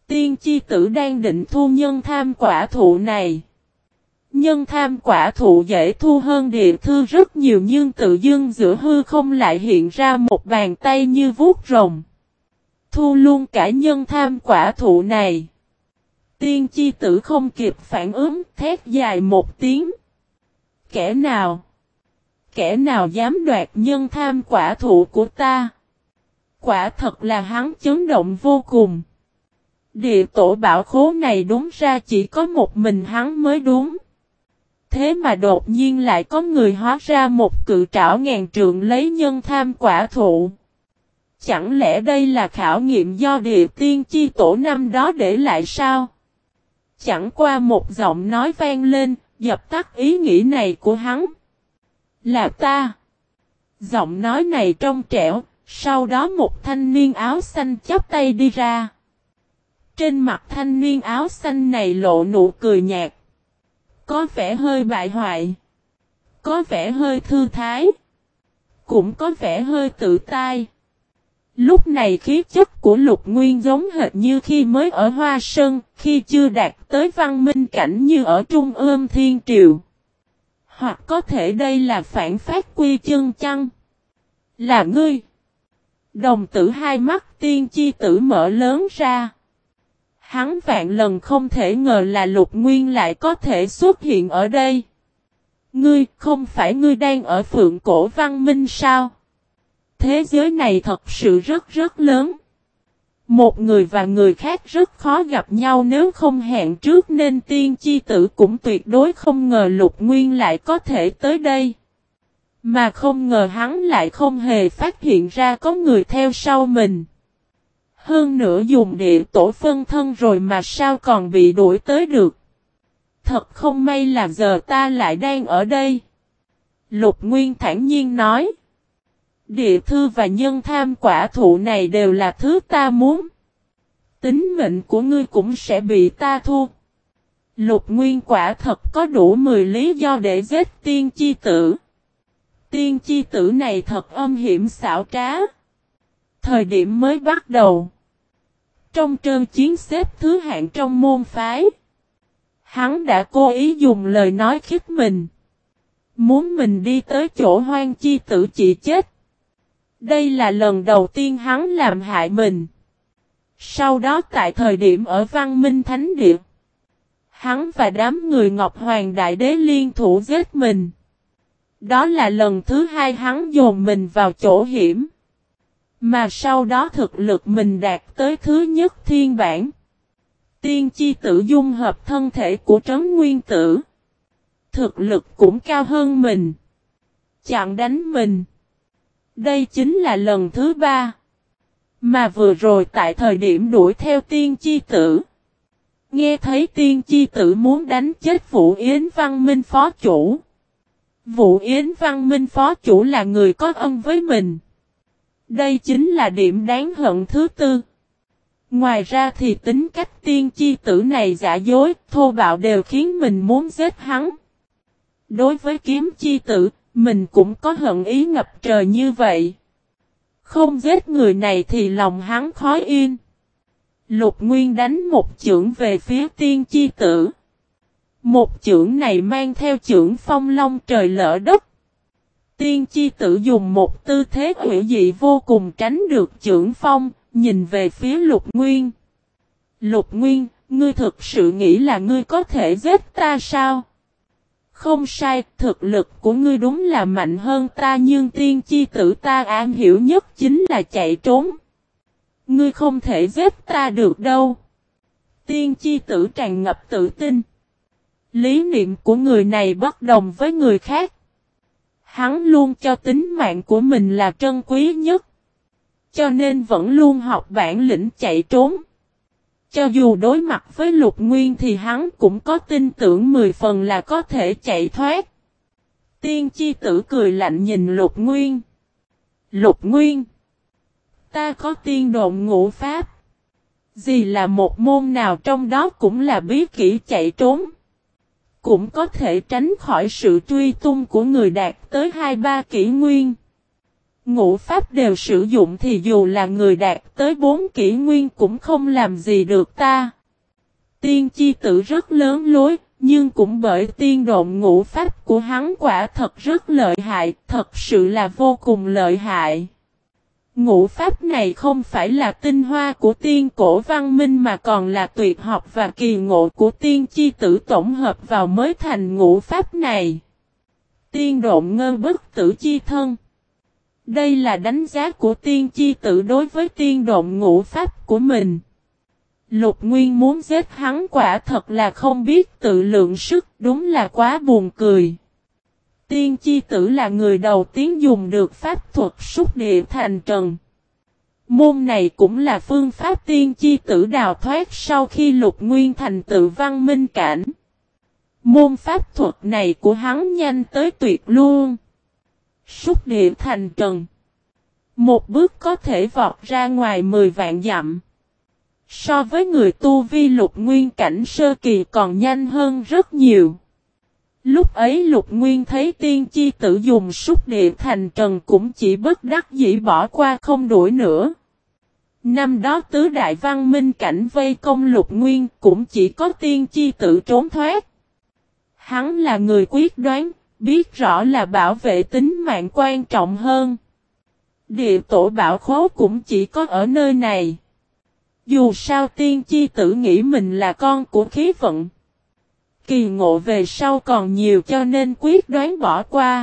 Tiên chi tử đang định thu nhân tham quả thụ này. Nhân tham quả thụ dễ thu hơn địa thư rất nhiều, nhưng tự dưng giữa hư không lại hiện ra một bàn tay như vuốt rồng. Thu luôn cả nhân tham quả thụ này. Tiên chi tử không kịp phản ứng, thét dài một tiếng. Kẻ nào? Kẻ nào dám đoạt nhân tham quả thụ của ta? Quả thật là hắn chấn động vô cùng. Địa tổ bảo khố này đúng ra chỉ có một mình hắn mới đúng. Thế mà đột nhiên lại có người hóa ra một cự trảo ngàn trượng lấy nhân tham quả thụ. Chẳng lẽ đây là khảo nghiệm do địa tiên chi tổ năm đó để lại sao? Chẳng qua một giọng nói vang lên, dập tắt ý nghĩ này của hắn. Là ta. Giọng nói này trong trẻo, sau đó một thanh niên áo xanh chắp tay đi ra. Trên mặt thanh niên áo xanh này lộ nụ cười nhạt. Có vẻ hơi bại hoại. Có vẻ hơi thư thái. Cũng có vẻ hơi tự tai. Lúc này khí chất của Lục Nguyên giống hệt như khi mới ở Hoa Sơn, khi chưa đạt tới văn minh cảnh như ở Trung ương Thiên Triều. Hoặc có thể đây là phản phát quy chân chăng? Là ngươi. Đồng tử hai mắt tiên chi tử mở lớn ra. Hắn vạn lần không thể ngờ là Lục Nguyên lại có thể xuất hiện ở đây. Ngươi, không phải ngươi đang ở Phượng Cổ Văn Minh sao? Thế giới này thật sự rất rất lớn. Một người và người khác rất khó gặp nhau nếu không hẹn trước, nên tiên chi tử cũng tuyệt đối không ngờ Lục Nguyên lại có thể tới đây. Mà không ngờ hắn lại không hề phát hiện ra có người theo sau mình. Hơn nữa dùng địa tổ phân thân rồi mà sao còn bị đuổi tới được. Thật không may là giờ ta lại đang ở đây. Lục Nguyên thản nhiên nói. Địa thư và nhân tham quả thụ này đều là thứ ta muốn. Tính mệnh của ngươi cũng sẽ bị ta thu. Lục Nguyên quả thật có đủ 10 lý do để giết tiên chi tử. Tiên chi tử này thật âm hiểm xảo trá. Thời điểm mới bắt đầu. Trong trơn chiến xếp thứ hạng trong môn phái. Hắn đã cố ý dùng lời nói khích mình. Muốn mình đi tới chỗ hoang chi tử chỉ chết. Đây là lần đầu tiên hắn làm hại mình. Sau đó tại thời điểm ở Văn Minh Thánh Địa. Hắn và đám người Ngọc Hoàng Đại Đế liên thủ giết mình. Đó là lần thứ hai hắn dồn mình vào chỗ hiểm. Mà sau đó thực lực mình đạt tới thứ nhất thiên bản. Tiên chi tử dung hợp thân thể của Trấn Nguyên Tử. Thực lực cũng cao hơn mình. Chặn đánh mình. Đây chính là lần thứ 3. Mà vừa rồi tại thời điểm đuổi theo tiên chi tử. Nghe thấy tiên chi tử muốn đánh chết Vũ Yến Văn Minh phó chủ. Vũ Yến Văn Minh phó chủ là người có ân với mình. Đây chính là điểm đáng hận thứ 4. Ngoài ra thì tính cách tiên chi tử này giả dối, thô bạo đều khiến mình muốn giết hắn. Đối với kiếm chi tử, mình cũng có hận ý ngập trời như vậy. Không giết người này thì lòng hắn khó yên. Lục Nguyên đánh một chưởng về phía tiên chi tử. Một chưởng này mang theo chưởng phong long trời lỡ đất. Tiên chi tử dùng một tư thế hủy dị vô cùng tránh được chưởng phong, nhìn về phía Lục Nguyên. Lục Nguyên, ngươi thực sự nghĩ là ngươi có thể giết ta sao? Không sai, thực lực của ngươi đúng là mạnh hơn ta, nhưng tiên chi tử ta am hiểu nhất chính là chạy trốn. Ngươi không thể giết ta được đâu. Tiên chi tử tràn ngập tự tin. Lý niệm của người này bất đồng với người khác. Hắn luôn cho tính mạng của mình là trân quý nhất. Cho nên vẫn luôn học bản lĩnh chạy trốn. Cho dù đối mặt với Lục Nguyên thì hắn cũng có tin tưởng 10 phần là có thể chạy thoát. Tiên chi tử cười lạnh nhìn Lục Nguyên. Lục Nguyên. Ta có tiên độn ngũ pháp. Gì là một môn nào trong đó cũng là bí kỹ chạy trốn. Cũng có thể tránh khỏi sự truy tung của người đạt tới 2-3 kỷ nguyên. ngũ pháp đều sử dụng thì dù là người đạt tới 4 kỷ nguyên cũng không làm gì được ta. Tiên chi tử rất lớn lối, nhưng cũng bởi tiên độn ngũ pháp của hắn quả thật rất lợi hại, thật sự là vô cùng lợi hại. Ngũ pháp này không phải là tinh hoa của tiên cổ văn minh mà còn là tuyệt học và kỳ ngộ của tiên chi tử tổng hợp vào mới thành ngũ pháp này. Tiên độn ngơ bất tử chi thân. Đây là đánh giá của tiên chi tử đối với tiên độn ngũ pháp của mình. Lục Nguyên muốn giết hắn quả thật là không biết tự lượng sức, đúng là quá buồn cười. Tiên chi tử là người đầu tiên dùng được pháp thuật xúc địa thành trần. Môn này cũng là phương pháp tiên chi tử đào thoát sau khi Lục Nguyên thành tựu văn minh cảnh. Môn pháp thuật này của hắn nhanh tới tuyệt luôn. Xúc địa thành trần. Một bước có thể vọt ra ngoài 10 vạn dặm. So với người tu vi Lục Nguyên cảnh sơ kỳ còn nhanh hơn rất nhiều. Lúc ấy Lục Nguyên thấy tiên chi tử dùng xúc địa thành trần cũng chỉ bất đắc dĩ bỏ qua không đuổi nữa. Năm đó tứ đại văn minh cảnh vây công Lục Nguyên cũng chỉ có tiên chi tử trốn thoát. Hắn là người quyết đoán, biết rõ là bảo vệ tính mạng quan trọng hơn. Địa tổ bảo khố cũng chỉ có ở nơi này. Dù sao tiên chi tử nghĩ mình là con của khí vận. Kỳ ngộ về sau còn nhiều cho nên quyết đoán bỏ qua.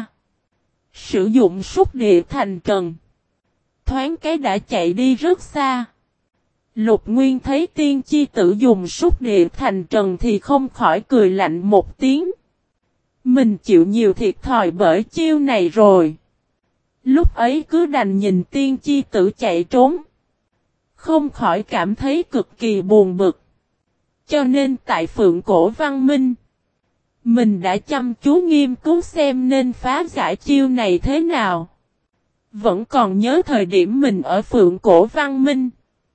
Sử dụng xúc địa thành trần. Thoáng cái đã chạy đi rất xa. Lục Nguyên thấy tiên chi tử dùng xúc địa thành trần thì không khỏi cười lạnh một tiếng. Mình chịu nhiều thiệt thòi bởi chiêu này rồi. Lúc ấy cứ đành nhìn tiên chi tử chạy trốn. Không khỏi cảm thấy cực kỳ buồn bực. Cho nên tại Phượng Cổ Văn Minh, mình đã chăm chú nghiên cứu xem nên phá giải chiêu này thế nào. Vẫn còn nhớ thời điểm mình ở Phượng Cổ Văn Minh.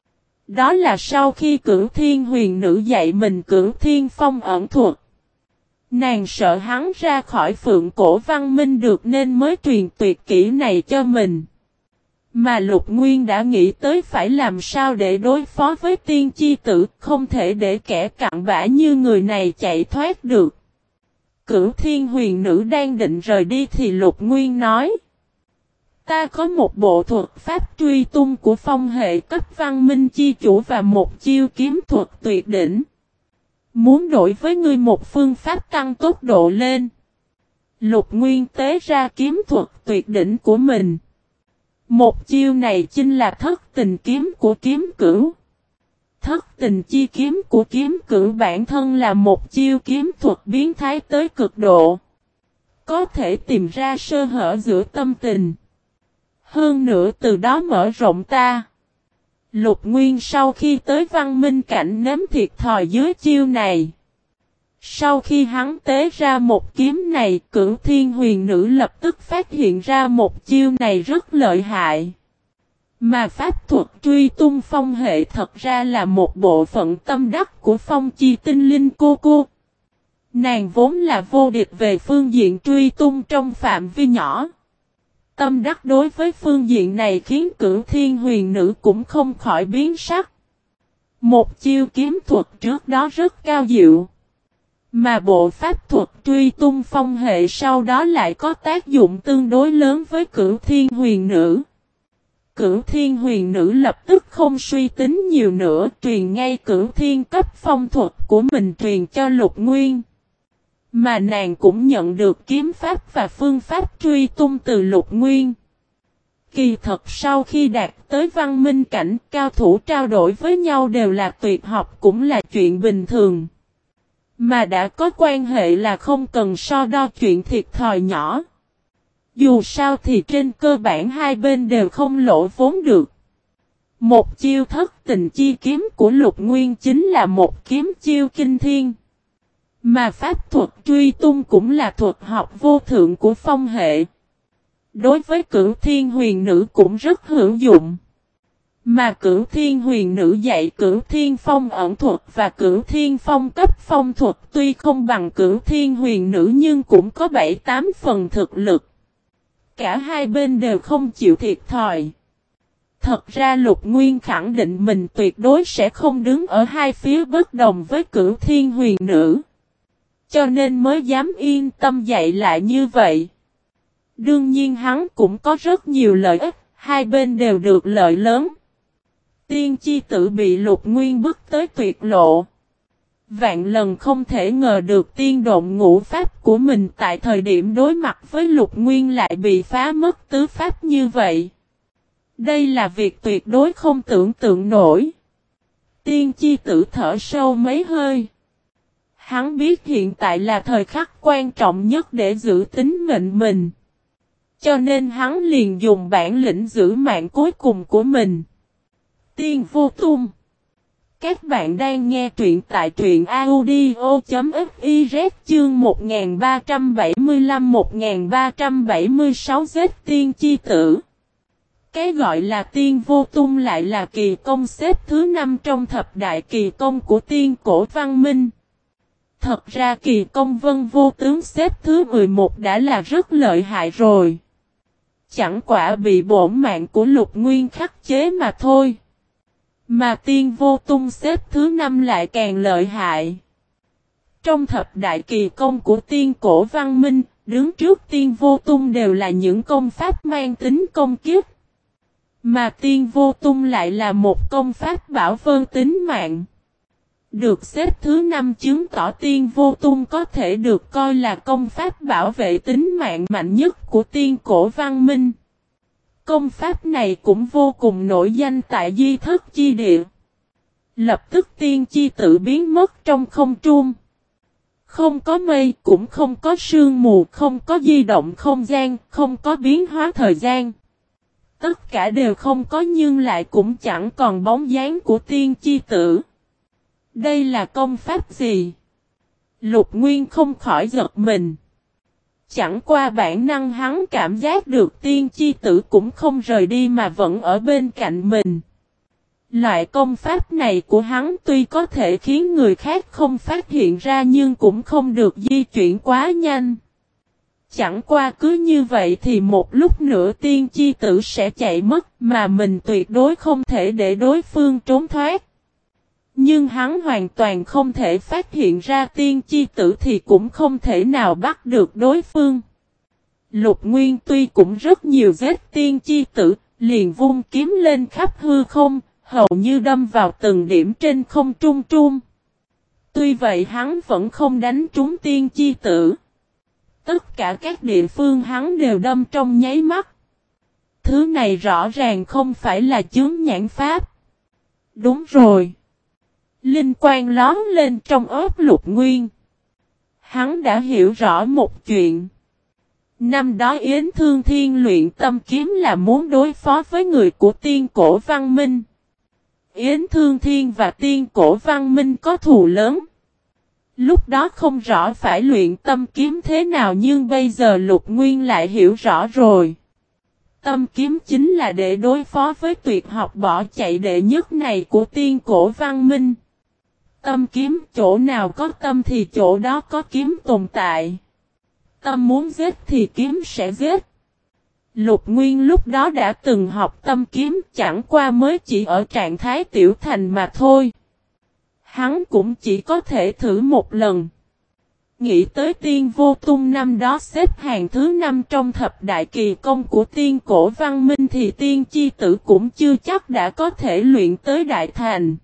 Đó là sau khi Cửu Thiên Huyền Nữ dạy mình Cửu Thiên Phong ẩn thuật. Nàng sợ hắn ra khỏi Phượng Cổ Văn Minh được nên mới truyền tuyệt kỹ này cho mình. Mà Lục Nguyên đã nghĩ tới phải làm sao để đối phó với tiên chi tử, không thể để kẻ cặn bã như người này chạy thoát được. Cửu Thiên Huyền Nữ đang định rời đi thì Lục Nguyên nói. Ta có một bộ thuật pháp truy tung của phong hệ cấp văn minh chi chủ và một chiêu kiếm thuật tuyệt đỉnh. Muốn đổi với ngươi một phương pháp tăng tốc độ lên. Lục Nguyên tế ra kiếm thuật tuyệt đỉnh của mình. Một chiêu này chính là thất tình kiếm của kiếm cửu. Thất tình chi kiếm của kiếm cửu bản thân là một chiêu kiếm thuật biến thái tới cực độ. Có thể tìm ra sơ hở giữa tâm tình. Hơn nữa từ đó mở rộng ta. Lục Nguyên sau khi tới văn minh cảnh nếm thiệt thòi dưới chiêu này. Sau khi hắn tế ra một kiếm này, Cửu Thiên Huyền Nữ lập tức phát hiện ra một chiêu này rất lợi hại. Mà pháp thuật truy tung phong hệ thật ra là một bộ phận tâm đắc của phong chi tinh linh cô. Nàng vốn là vô địch về phương diện truy tung trong phạm vi nhỏ. Tâm đắc đối với phương diện này khiến Cửu Thiên Huyền Nữ cũng không khỏi biến sắc. Một chiêu kiếm thuật trước đó rất cao diệu. Mà bộ pháp thuật truy tung phong hệ sau đó lại có tác dụng tương đối lớn với Cửu Thiên Huyền Nữ. Cửu Thiên Huyền Nữ lập tức không suy tính nhiều nữa, truyền ngay Cửu Thiên cấp phong thuật của mình truyền cho Lục Nguyên. Mà nàng cũng nhận được kiếm pháp và phương pháp truy tung từ Lục Nguyên. Kỳ thật sau khi đạt tới văn minh cảnh, cao thủ trao đổi với nhau đều là tuyệt học cũng là chuyện bình thường. Mà đã có quan hệ là không cần so đo chuyện thiệt thòi nhỏ. Dù sao thì trên cơ bản hai bên đều không lỗ vốn được. Một chiêu thất tình chi kiếm của Lục Nguyên chính là một kiếm chiêu kinh thiên. Mà pháp thuật truy tung cũng là thuật học vô thượng của phong hệ. Đối với Cửu Thiên Huyền Nữ cũng rất hữu dụng. Mà Cửu Thiên Huyền Nữ dạy Cửu Thiên Phong ẩn thuật và Cửu Thiên Phong cấp phong thuật tuy không bằng Cửu Thiên Huyền Nữ nhưng cũng có 7-8 phần thực lực. Cả hai bên đều không chịu thiệt thòi. Thật ra Lục Nguyên khẳng định mình tuyệt đối sẽ không đứng ở hai phía bất đồng với Cửu Thiên Huyền Nữ. Cho nên mới dám yên tâm dạy lại như vậy. Đương nhiên hắn cũng có rất nhiều lợi ích, hai bên đều được lợi lớn. Tiên chi tử bị Lục Nguyên bức tới tuyệt lộ. Vạn lần không thể ngờ được tiên độn ngũ pháp của mình tại thời điểm đối mặt với Lục Nguyên lại bị phá mất tứ pháp như vậy. Đây là việc tuyệt đối không tưởng tượng nổi. Tiên chi tử thở sâu mấy hơi. Hắn biết hiện tại là thời khắc quan trọng nhất để giữ tính mệnh mình. Cho nên hắn liền dùng bản lĩnh giữ mạng cuối cùng của mình. Tiên vô tung. Các bạn đang nghe truyện tại truyện audio.fiz chương 1375-1376 giết tiên chi tử. Cái gọi là tiên vô tung lại là kỳ công xếp thứ 5 trong thập đại kỳ công của tiên cổ văn minh. Thật ra kỳ công vân vô tướng xếp thứ 11 đã là rất lợi hại rồi. Chẳng quả bị bổn mạng của Lục Nguyên khắc chế mà thôi. Mà tiên vô tung xếp thứ 5 lại càng lợi hại. Trong thập đại kỳ công của tiên cổ văn minh, đứng trước tiên vô tung đều là những công pháp mang tính công kiếp. Mà tiên vô tung lại là một công pháp bảo vân tính mạng. Được xếp thứ 5 chứng tỏ tiên vô tung có thể được coi là công pháp bảo vệ tính mạng mạnh nhất của tiên cổ văn minh. Công pháp này cũng vô cùng nổi danh tại di thất chi địa. Lập tức tiên chi tự biến mất trong không trung. Không có mây, cũng không có sương mù, không có di động không gian, không có biến hóa thời gian. Tất cả đều không có nhưng lại cũng chẳng còn bóng dáng của tiên chi tử. Đây là công pháp gì? Lục Nguyên không khỏi giật mình. Chẳng qua bản năng hắn cảm giác được tiên chi tử cũng không rời đi mà vẫn ở bên cạnh mình. Loại công pháp này của hắn tuy có thể khiến người khác không phát hiện ra nhưng cũng không được di chuyển quá nhanh. Chẳng qua cứ như vậy thì một lúc nữa tiên chi tử sẽ chạy mất mà mình tuyệt đối không thể để đối phương trốn thoát. Nhưng hắn hoàn toàn không thể phát hiện ra tiên chi tử thì cũng không thể nào bắt được đối phương. Lục Nguyên tuy cũng rất nhiều giết tiên chi tử, liền vung kiếm lên khắp hư không, hầu như đâm vào từng điểm trên không trung trung. Tuy vậy hắn vẫn không đánh trúng tiên chi tử. Tất cả các địa phương hắn đều đâm trong nháy mắt. Thứ này rõ ràng không phải là chướng nhãn pháp. Đúng rồi. Linh quang lóm lên trong óc Lục Nguyên. Hắn đã hiểu rõ một chuyện. Năm đó Yến Thương Thiên luyện tâm kiếm là muốn đối phó với người của tiên cổ văn minh. Yến Thương Thiên và tiên cổ văn minh có thù lớn. Lúc đó không rõ phải luyện tâm kiếm thế nào nhưng bây giờ Lục Nguyên lại hiểu rõ rồi. Tâm kiếm chính là để đối phó với tuyệt học bỏ chạy đệ nhất này của tiên cổ văn minh. Tâm kiếm chỗ nào có tâm thì chỗ đó có kiếm tồn tại. Tâm muốn giết thì kiếm sẽ giết. Lục Nguyên lúc đó đã từng học tâm kiếm chẳng qua mới chỉ ở trạng thái tiểu thành mà thôi. Hắn cũng chỉ có thể thử một lần. Nghĩ tới tiên vô tung năm đó xếp hàng thứ 5 trong thập đại kỳ công của tiên cổ văn minh thì tiên chi tử cũng chưa chắc đã có thể luyện tới đại thành.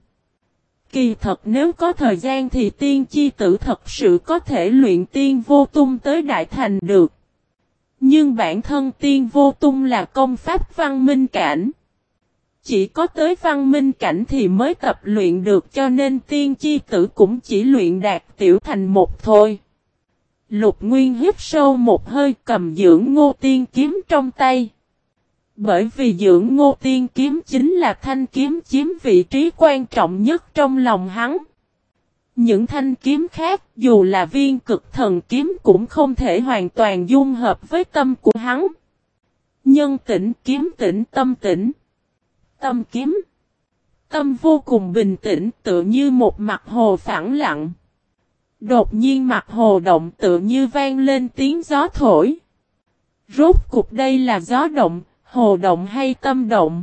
Kỳ thật nếu có thời gian thì tiên chi tử thật sự có thể luyện tiên vô tung tới đại thành được. Nhưng bản thân tiên vô tung là công pháp văn minh cảnh. Chỉ có tới văn minh cảnh thì mới tập luyện được cho nên tiên chi tử cũng chỉ luyện đạt tiểu thành một thôi. Lục Nguyên hít sâu một hơi cầm dưỡng ngô tiên kiếm trong tay. Bởi vì dưỡng ngô tiên kiếm chính là thanh kiếm chiếm vị trí quan trọng nhất trong lòng hắn. Những thanh kiếm khác dù là viên cực thần kiếm cũng không thể hoàn toàn dung hợp với tâm của hắn. Nhân tĩnh kiếm tĩnh tâm tĩnh. Tâm kiếm. Tâm vô cùng bình tĩnh tựa như một mặt hồ phẳng lặng. Đột nhiên mặt hồ động tựa như vang lên tiếng gió thổi. Rốt cuộc đây là gió động, hồ động hay tâm động?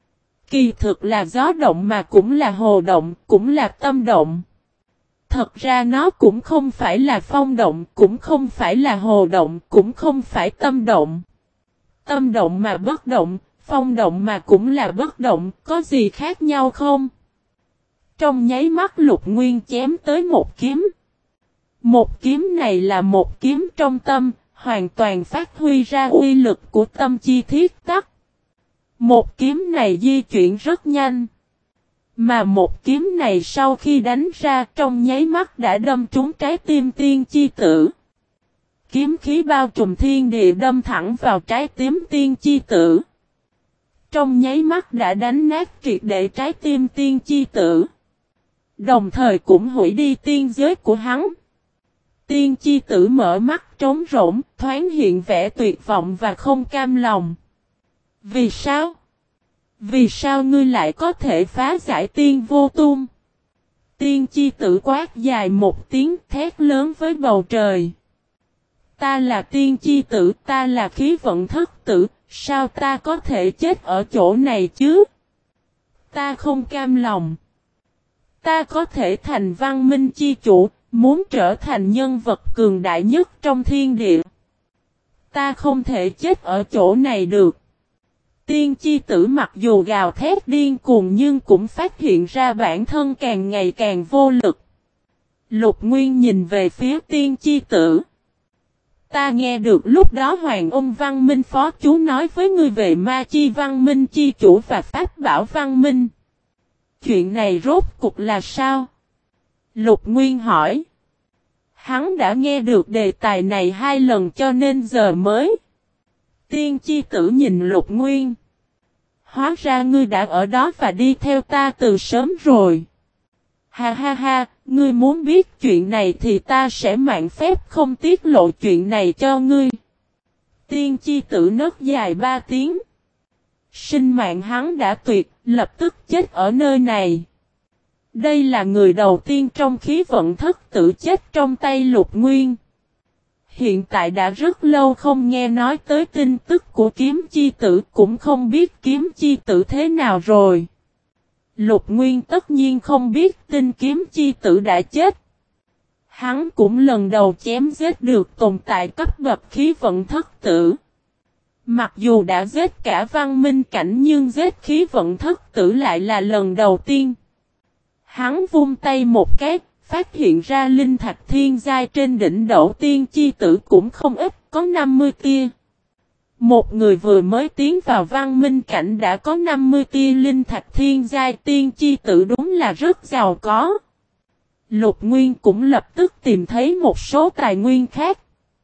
Kỳ thực là gió động mà cũng là hồ động, cũng là tâm động. Thật ra nó cũng không phải là phong động, cũng không phải là hồ động, cũng không phải tâm động. Tâm động mà bất động, phong động mà cũng là bất động, có gì khác nhau không? Trong nháy mắt Lục Nguyên chém tới một kiếm. Một kiếm này là một kiếm trong tâm, hoàn toàn phát huy ra uy lực của tâm chi thiết tắc. Một kiếm này di chuyển rất nhanh. Mà một kiếm này sau khi đánh ra trong nháy mắt đã đâm trúng trái tim tiên chi tử. Kiếm khí bao trùm thiên địa đâm thẳng vào trái tim tiên chi tử. Trong nháy mắt đã đánh nát triệt để trái tim tiên chi tử. Đồng thời cũng hủy đi tiên giới của hắn. Tiên chi tử mở mắt trống rỗng, thoáng hiện vẻ tuyệt vọng và không cam lòng. Vì sao? Vì sao ngươi lại có thể phá giải tiên vô tung? Tiên chi tử quát dài một tiếng thét lớn với bầu trời. Ta là tiên chi tử, ta là khí vận thất tử, sao ta có thể chết ở chỗ này chứ? Ta không cam lòng. Ta có thể thành văn minh chi chủ, muốn trở thành nhân vật cường đại nhất trong thiên địa. Ta không thể chết ở chỗ này được. Tiên chi tử mặc dù gào thét điên cuồng nhưng cũng phát hiện ra bản thân càng ngày càng vô lực. Lục Nguyên nhìn về phía tiên chi tử. Ta nghe được lúc đó Hoàng Ung Văn Minh Phó Chú nói với ngươi về ma chi văn minh chi chủ và pháp bảo văn minh. Chuyện này rốt cục là sao? Lục Nguyên hỏi. Hắn đã nghe được đề tài này 2 lần cho nên giờ mới. Tiên chi tử nhìn Lục Nguyên. Hóa ra ngươi đã ở đó và đi theo ta từ sớm rồi. Ha ha ha, ngươi muốn biết chuyện này thì ta sẽ mạn phép không tiết lộ chuyện này cho ngươi. Tiên chi tử nấc dài 3 tiếng. Sinh mạng hắn đã tuyệt, lập tức chết ở nơi này. Đây là người đầu tiên trong khí vận thất tử chết trong tay Lục Nguyên. Hiện tại đã rất lâu không nghe nói tới tin tức của kiếm chi tử, cũng không biết kiếm chi tử thế nào rồi. Lục Nguyên tất nhiên không biết tin kiếm chi tử đã chết. Hắn cũng lần đầu chém giết được tồn tại cấp bậc khí vận thất tử. Mặc dù đã giết cả văn minh cảnh nhưng giết khí vận thất tử lại là lần đầu tiên. Hắn vung tay một cái, phát hiện ra linh thạch thiên giai trên đỉnh đầu tiên chi tử cũng không ít, có 50 tia. Một người vừa mới tiến vào văn minh cảnh đã có 50 tia linh thạch thiên giai tiên chi tử đúng là rất giàu có. Lục Nguyên cũng lập tức tìm thấy một số tài nguyên khác.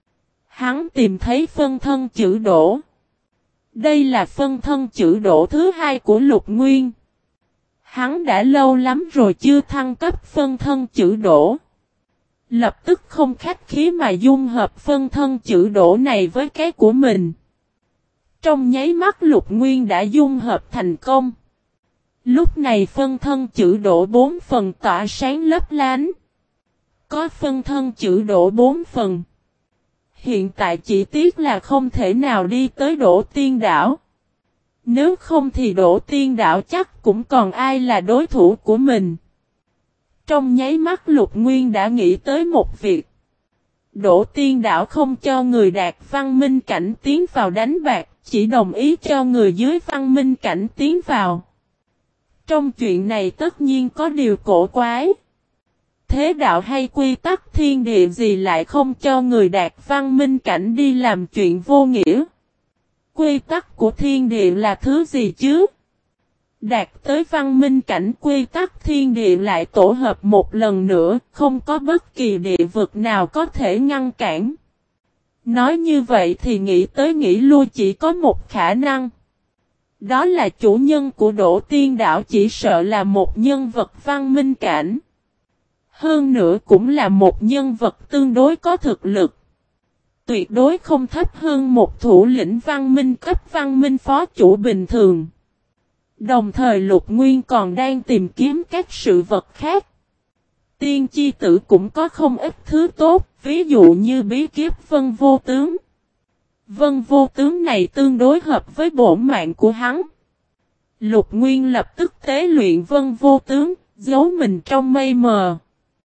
Hắn tìm thấy phân thân chữ đổ. Đây là phân thân chữ đổ thứ 2 của Lục Nguyên. Hắn đã lâu lắm rồi chưa thăng cấp phân thân chữ đổ. Lập tức không khách khí mà dung hợp phân thân chữ đổ này với cái của mình. Trong nháy mắt Lục Nguyên đã dung hợp thành công. Lúc này phân thân chữ đổ 4 phần tỏa sáng lấp lánh. Có phân thân chữ đổ 4 phần. Hiện tại chỉ tiếc là không thể nào đi tới Đỗ Tiên Đảo. Nếu không thì Đỗ Tiên Đảo chắc cũng còn ai là đối thủ của mình. Trong nháy mắt Lục Nguyên đã nghĩ tới một việc. Đỗ Tiên Đảo không cho người đạt văn minh cảnh tiến vào đánh bạc, chỉ đồng ý cho người dưới văn minh cảnh tiến vào. Trong chuyện này tất nhiên có điều cổ quái. Thế đạo hay quy tắc thiên địa gì lại không cho người đạt văn minh cảnh đi làm chuyện vô nghĩa? Quy tắc của thiên địa là thứ gì chứ? Đạt tới văn minh cảnh quy tắc thiên địa lại tổ hợp một lần nữa, không có bất kỳ địa vực nào có thể ngăn cản. Nói như vậy thì nghĩ tới nghĩ lui chỉ có một khả năng. Đó là chủ nhân của Đỗ Tiên Đảo chỉ sợ là một nhân vật văn minh cảnh. Hơn nữa cũng là một nhân vật tương đối có thực lực. Tuyệt đối không thấp hơn một thủ lĩnh văn minh cấp văn minh phó chủ bình thường. Đồng thời Lục Nguyên còn đang tìm kiếm các sự vật khác. Tiên chi tử cũng có không ít thứ tốt, ví dụ như bí kiếp vân vô tướng. Vân vô tướng này tương đối hợp với bổn mạng của hắn. Lục Nguyên lập tức tế luyện vân vô tướng, giấu mình trong mây mờ.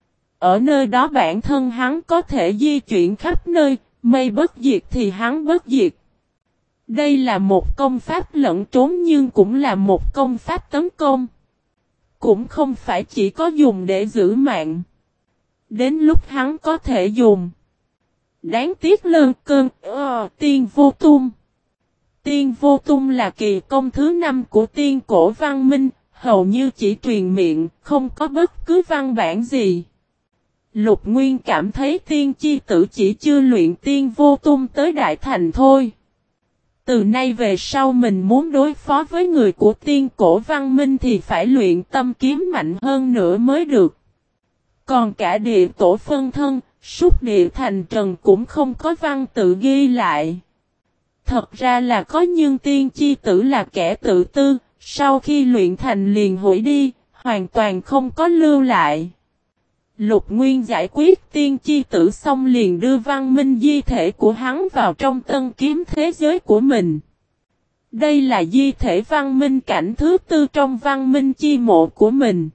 Ở nơi đó bản thân hắn có thể di chuyển khắp nơi, mây bất diệt thì hắn bất diệt. Đây là một công pháp lẫn trốn nhưng cũng là một công pháp tấn công. Cũng không phải chỉ có dùng để giữ mạng. Đến lúc hắn có thể dùng. Đáng tiếc lơn cơn, tiên vô tung. Tiên vô tung là kỳ công thứ 5 của tiên cổ văn minh, hầu như chỉ truyền miệng, không có bất cứ văn bản gì. Lục Nguyên cảm thấy tiên chi tử chỉ chưa luyện tiên vô tung tới đại thành thôi. Từ nay về sau mình muốn đối phó với người của tiên cổ văn minh thì phải luyện tâm kiếm mạnh hơn nữa mới được. Còn cả địa tổ phân thân, súc địa thành trần cũng không có văn tự ghi lại. Thật ra là có nhưng tiên chi tử là kẻ tự tư, sau khi luyện thành liền hủy đi, hoàn toàn không có lưu lại. Lục Nguyên giải quyết tiên chi tử xong liền đưa văn minh di thể của hắn vào trong tân kiếm thế giới của mình. Đây là di thể văn minh cảnh thứ 4 trong văn minh chi mộ của mình.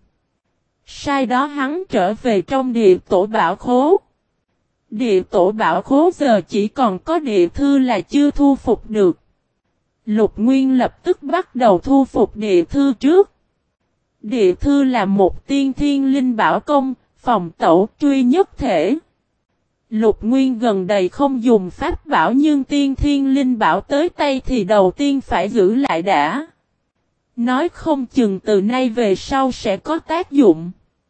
Sau đó hắn trở về trong địa tổ bảo khố. Địa tổ bảo khố giờ chỉ còn có địa thư là chưa thu phục được. Lục Nguyên lập tức bắt đầu thu phục địa thư trước. Địa thư là một tiên thiên linh bảo công, phòng tẩu truy nhất thể. Lục Nguyên gần đây không dùng pháp bảo nhưng tiên thiên linh bảo tới tay thì đầu tiên phải giữ lại đã. Nói không chừng từ nay về sau sẽ có tác dụng.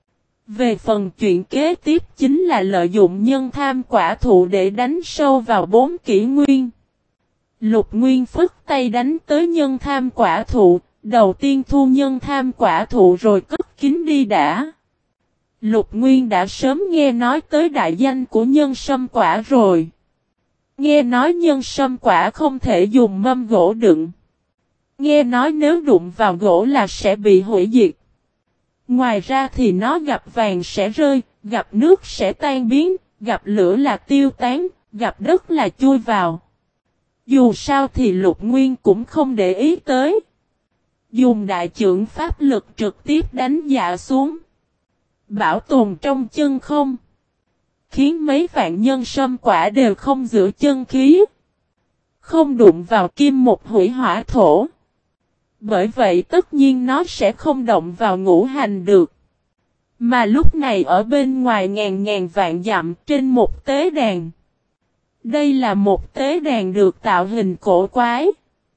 Về phần chuyện kế tiếp chính là lợi dụng nhân tham quả thụ để đánh sâu vào 4 kỷ nguyên. Lục Nguyên phất tay đánh tới nhân tham quả thụ, đầu tiên thu nhân tham quả thụ rồi cất kín đi đã. Lục Nguyên đã sớm nghe nói tới đại danh của nhân sâm quả rồi. Nghe nói nhân sâm quả không thể dùng mâm gỗ đựng. Nghe nói nếu đụng vào gỗ là sẽ bị hủy diệt. Ngoài ra thì nó gặp vàng sẽ rơi, gặp nước sẽ tan biến, gặp lửa là tiêu tán, gặp đất là chui vào. Dù sao thì Lục Nguyên cũng không để ý tới. Dùng đại trưởng pháp lực trực tiếp đánh dạ xuống. Bảo tồn trong chân không. Khiến mấy vạn nhân sâm quả đều không giữ chân khí. Không đụng vào kim một hủy hỏa thổ. Bởi vậy tất nhiên nó sẽ không động vào ngũ hành được. Mà lúc này ở bên ngoài ngàn vạn dặm trên một tế đàn. Đây là một tế đàn được tạo hình cổ quái.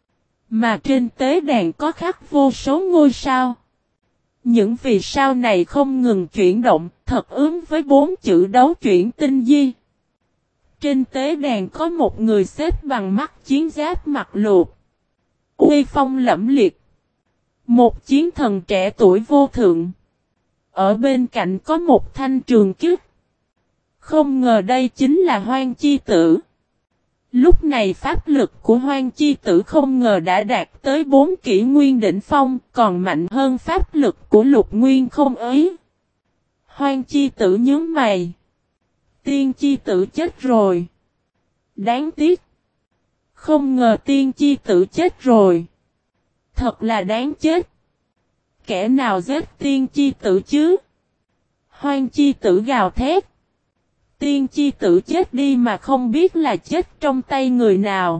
Mà trên tế đàn có khắc vô số ngôi sao. Những vì sao này không ngừng chuyển động, thật ứng với 4 chữ đấu chuyển tinh di. Trên tế đàn có một người xếp bằng mắt chiến giáp mặt luộc. Uy phong lẫm liệt. Một chiến thần trẻ tuổi vô thượng. Ở bên cạnh có một thanh trường kích. Không ngờ đây chính là Hoang Chi Tử. Lúc này pháp lực của Hoang Chi Tử không ngờ đã đạt tới 4 kỷ nguyên đỉnh phong, còn mạnh hơn pháp lực của Lục Nguyên không ấy. Hoang Chi Tử nhớ mày. Tiên Chi Tử chết rồi. Đáng tiếc. Không ngờ Tiên Chi Tử chết rồi. Thật là đáng chết. Kẻ nào giết Tiên Chi Tử chứ? Hoang Chi Tử gào thét. Tiên Chi Tử chết đi mà không biết là chết trong tay người nào.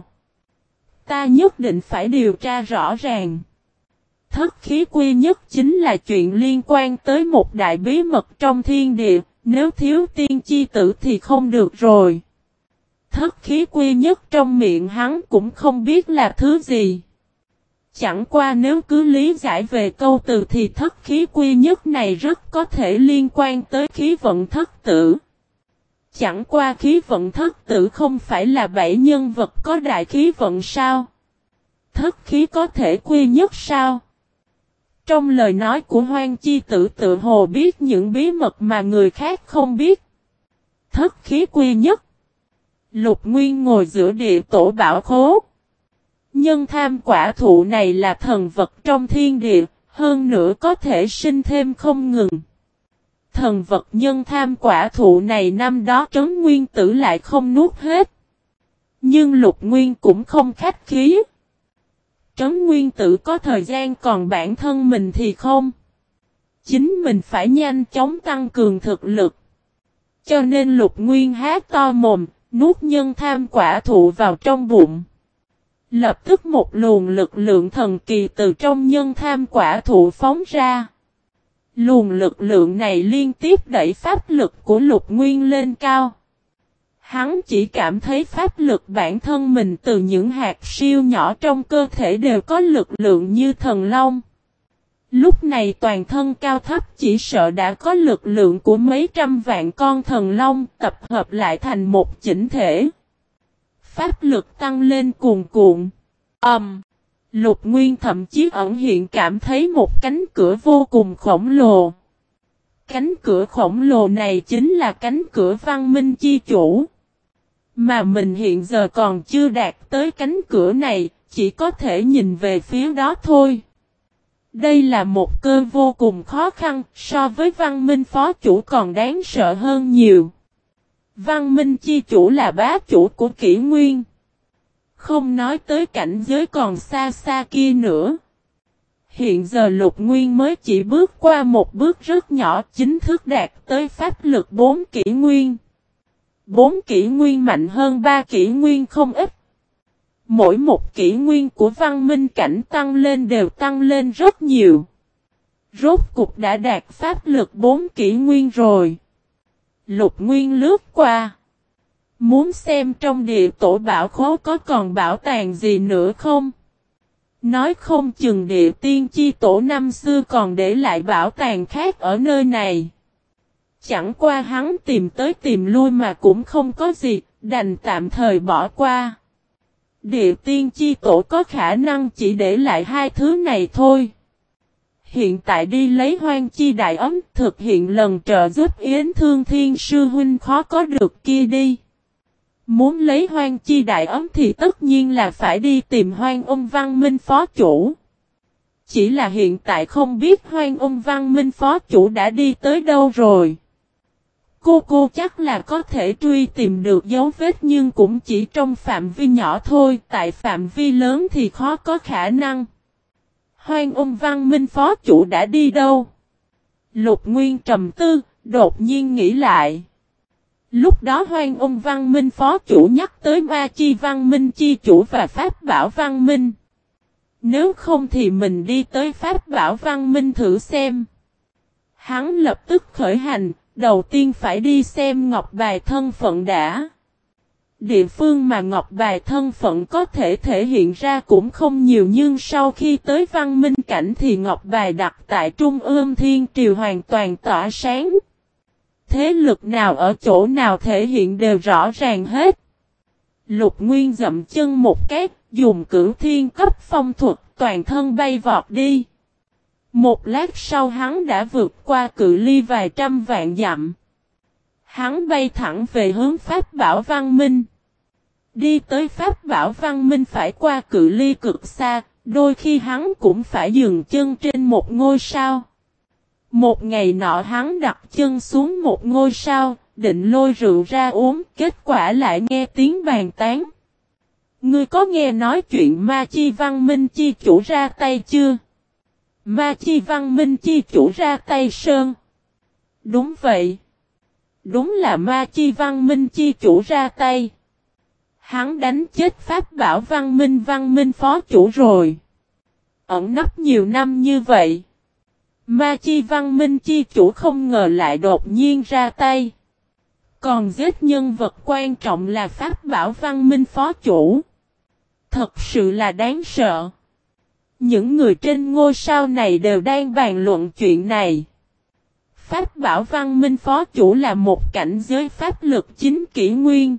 Ta nhất định phải điều tra rõ ràng. Thất khí quy nhất chính là chuyện liên quan tới một đại bí mật trong thiên địa. Nếu thiếu Tiên Chi Tử thì không được rồi. Thất khí quy nhất trong miệng hắn cũng không biết là thứ gì. Chẳng qua nếu cứ lý giải về câu từ thì thất khí quy nhất này rất có thể liên quan tới khí vận thất tử. Chẳng qua khí vận thất tử không phải là 7 nhân vật có đại khí vận sao? Thất khí có thể quy nhất sao? Trong lời nói của Hoang Chi Tử tự hồ biết những bí mật mà người khác không biết. Thất khí quy nhất. Lục Nguyên ngồi giữa địa tổ bảo khố. Nhân tham quả thụ này là thần vật trong thiên địa, hơn nữa có thể sinh thêm không ngừng. Thần vật nhân tham quả thụ này năm đó Trấn Nguyên Tử lại không nuốt hết. Nhưng Lục Nguyên cũng không khách khí. Trấn Nguyên Tử có thời gian còn bản thân mình thì không. Chính mình phải nhanh chóng tăng cường thực lực. Cho nên Lục Nguyên há to mồm, nuốt nhân tham quả thụ vào trong bụng. Lập tức một luồng lực lượng thần kỳ từ trong nhân tham quả thụ phóng ra. Luồng lực lượng này liên tiếp đẩy pháp lực của Lục Nguyên lên cao. Hắn chỉ cảm thấy pháp lực bản thân mình từ những hạt siêu nhỏ trong cơ thể đều có lực lượng như thần long. Lúc này toàn thân cao thấp chỉ sợ đã có lực lượng của mấy trăm vạn con thần long tập hợp lại thành một chỉnh thể. Pháp lực tăng lên cuồn cuộn. Lục Nguyên thậm chí ẩn hiện cảm thấy một cánh cửa vô cùng khổng lồ. Cánh cửa khổng lồ này chính là cánh cửa văn minh chi chủ. Mà mình hiện giờ còn chưa đạt tới cánh cửa này, chỉ có thể nhìn về phía đó thôi. Đây là một cơ vô cùng khó khăn, so với văn minh phó chủ còn đáng sợ hơn nhiều. Văn minh chi chủ là bá chủ của kỷ nguyên. Không nói tới cảnh giới còn xa xa kia nữa. Hiện giờ Lục Nguyên mới chỉ bước qua một bước rất nhỏ chính thức đạt tới pháp lực 4 kỷ nguyên. 4 kỷ nguyên mạnh hơn 3 kỷ nguyên không ít. Mỗi một kỷ nguyên của văn minh cảnh tăng lên đều tăng lên rất nhiều. Rốt cục đã đạt pháp lực 4 kỷ nguyên rồi. Lục Nguyên lướt qua. Muốn xem trong địa tổ bảo khố có còn bảo tàng gì nữa không? Nói không chừng địa tiên chi tổ năm xưa còn để lại bảo tàng khác ở nơi này. Chẳng qua hắn tìm tới tìm lui mà cũng không có gì, đành tạm thời bỏ qua. Địa tiên chi tổ có khả năng chỉ để lại hai thứ này thôi. Hiện tại đi lấy hoang chi đại ấm thực hiện lần trợ giúp Yến Thương Thiên sư huynh khó có được kia đi. Muốn lấy hoang chi đại ấm thì tất nhiên là phải đi tìm Hoang Ung Văn Minh phó chủ. Chỉ là hiện tại không biết Hoang Ung Văn Minh phó chủ đã đi tới đâu rồi. Cô chắc là có thể truy tìm được dấu vết nhưng cũng chỉ trong phạm vi nhỏ thôi, tại phạm vi lớn thì khó có khả năng. Hoang Ung Văn Minh phó chủ đã đi đâu? Lục Nguyên trầm tư, đột nhiên nghĩ lại. Lúc đó Hoang Ung Văn Minh phó chủ nhắc tới Ma Chi Văn Minh chi chủ và Pháp Bảo Văn Minh. Nếu không thì mình đi tới Pháp Bảo Văn Minh thử xem. Hắn lập tức khởi hành, đầu tiên phải đi xem ngọc bài thân phận đã. Địa phương mà ngọc bài thân phận có thể thể hiện ra cũng không nhiều nhưng sau khi tới văn minh cảnh thì ngọc bài đặt tại Trung ương Thiên Triều hoàn toàn tỏa sáng. Thế lực nào ở chỗ nào thể hiện đều rõ ràng hết. Lục Nguyên dậm chân một cái, dùng cửu thiên cấp phong thuật toàn thân bay vọt đi. Một lát sau hắn đã vượt qua cự ly vài trăm vạn dặm. Hắn bay thẳng về hướng Pháp Bảo Văn Minh. Đi tới Pháp Bảo Văn Minh phải qua cự ly cực xa, đôi khi hắn cũng phải dừng chân trên một ngôi sao. Một ngày nọ hắn đặt chân xuống một ngôi sao, định lôi rượu ra uống, kết quả lại nghe tiếng bàn tán. Ngươi có nghe nói chuyện Ma Chi Văn Minh chi chủ ra tay chưa? Ma Chi Văn Minh chi chủ ra tay sơn. Đúng vậy. Đúng là Ma Chi Văn Minh chi chủ ra tay. Hắn đánh chết Pháp Bảo Văn Minh phó chủ rồi. Ẩn nấp nhiều năm như vậy. Ma Chi Văn Minh chi chủ không ngờ lại đột nhiên ra tay. Còn giết nhân vật quan trọng là Pháp Bảo Văn Minh phó chủ. Thật sự là đáng sợ. Những người trên ngôi sao này đều đang bàn luận chuyện này. Pháp Bảo Văn Minh phó chủ là một cảnh giới pháp lực chính kỷ nguyên.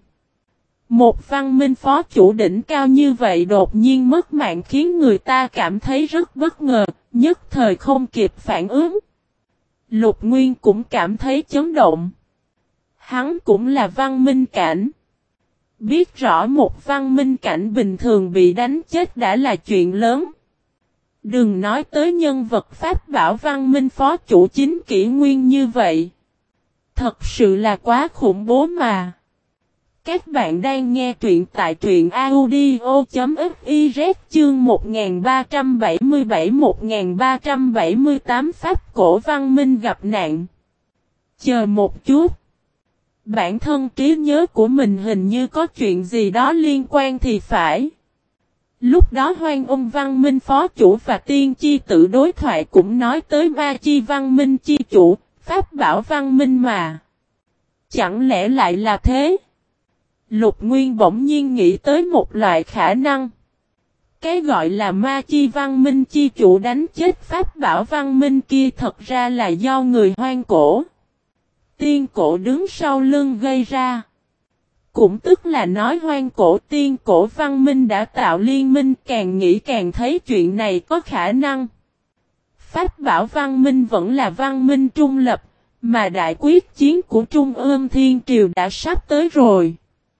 Một văn minh phó chủ đỉnh cao như vậy đột nhiên mất mạng khiến người ta cảm thấy rất bất ngờ, nhất thời không kịp phản ứng. Lục Nguyên cũng cảm thấy chấn động. Hắn cũng là văn minh cảnh. Biết rõ một văn minh cảnh bình thường bị đánh chết đã là chuyện lớn. Đừng nói tới nhân vật Pháp Bảo Văn Minh phó chủ chính kỷ nguyên như vậy. Thật sự là quá khủng bố mà. Các bạn đang nghe truyện tại truyện audio.fiz chương 1377-1378 Pháp cổ văn minh gặp nạn. Chờ một chút. Bản thân trí nhớ của mình hình như có chuyện gì đó liên quan thì phải. Lúc đó Hoang Ung Văn Minh Phó Chủ và Tiên Chi Tự đối thoại cũng nói tới Ma Chi Văn Minh Chi Chủ, Pháp Bảo Văn Minh mà. Chẳng lẽ lại là thế? Lục Nguyên bỗng nhiên nghĩ tới một loại khả năng. Cái gọi là Ma Chi Văn Minh Chi Chủ đánh chết Pháp Bảo Văn Minh kia thật ra là do người Hoang Cổ Tiên Cổ đứng sau lưng gây ra. Cũng tức là nói Hoang Cổ Tiên Cổ Văn Minh đã tạo liên minh, càng nghĩ càng thấy chuyện này có khả năng. Pháp Bảo Văn Minh vẫn là văn minh trung lập, mà đại quyết chiến của Trung ương Thiên Triều đã sắp tới rồi.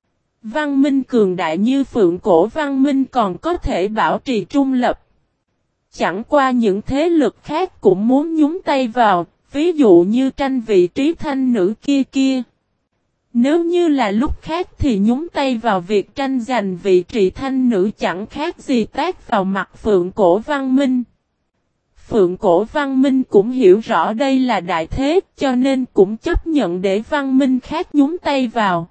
Văn minh cường đại như Phượng Cổ Văn Minh còn có thể bảo trì trung lập. Chẳng qua những thế lực khác cũng muốn nhúng tay vào, ví dụ như tranh vị trí thanh nữ kia. Nếu như là lúc khác thì nhúng tay vào việc tranh giành vị trí thanh nữ chẳng khác gì tác vào mặt Phượng Cổ Văn Minh. Phượng Cổ Văn Minh cũng hiểu rõ đây là đại thế, cho nên cũng chấp nhận để Văn Minh khác nhúng tay vào.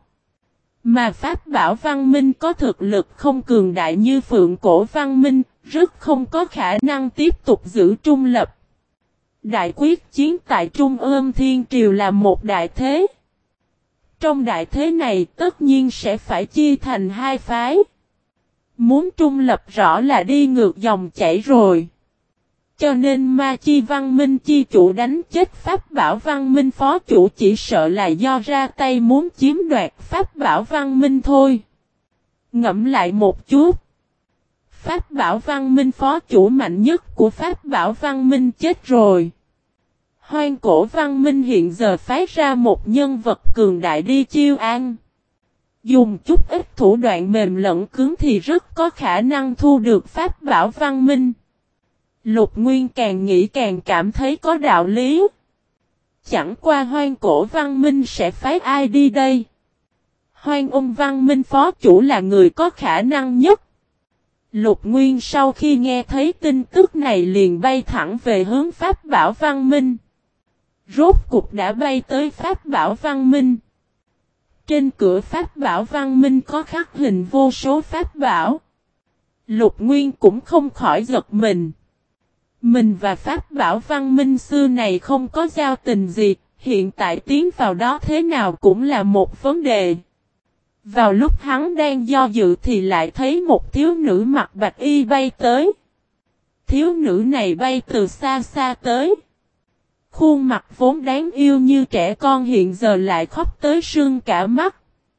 Mà Pháp Bảo Văn Minh có thực lực không cường đại như Phượng Cổ Văn Minh, rất không có khả năng tiếp tục giữ trung lập. Đại quyết chiến tại Trung ương Thiên Triều là một đại thế. Trong đại thế này tất nhiên sẽ phải chia thành hai phái. Muốn trung lập rõ là đi ngược dòng chảy rồi. Cho nên Ma Chi Văn Minh Chi Chủ đánh chết Pháp Bảo Văn Minh Phó Chủ chỉ sợ là do ra tay muốn chiếm đoạt Pháp Bảo Văn Minh thôi. Ngẫm lại một chút. Pháp Bảo Văn Minh Phó Chủ mạnh nhất của Pháp Bảo Văn Minh chết rồi. Hoang Cổ Văn Minh hiện giờ phái ra một nhân vật cường đại đi chiêu an. Dùng chút ít thủ đoạn mềm lẫn cứng thì rất có khả năng thu được Pháp Bảo Văn Minh. Lục Nguyên càng nghĩ càng cảm thấy có đạo lý. Chẳng qua Hoang Cổ Văn Minh sẽ phái ai đi đây? Hoang Ung Văn Minh Phó Chủ là người có khả năng nhất. Lục Nguyên sau khi nghe thấy tin tức này liền bay thẳng về hướng Pháp Bảo Văn Minh. Rốt cục đã bay tới Pháp Bảo Văn Minh. Trên cửa Pháp Bảo Văn Minh có khắc hình vô số Pháp Bảo. Lục Nguyên cũng không khỏi giật mình. Mình và Pháp Bảo Văn Minh xưa này không có giao tình gì, hiện tại tiến vào đó thế nào cũng là một vấn đề. Vào lúc hắn đang do dự thì lại thấy một thiếu nữ mặc bạch y bay tới. Thiếu nữ này bay từ xa xa tới. Khuôn mặt vốn đáng yêu như trẻ con hiện giờ lại khóc tới sưng cả mắt.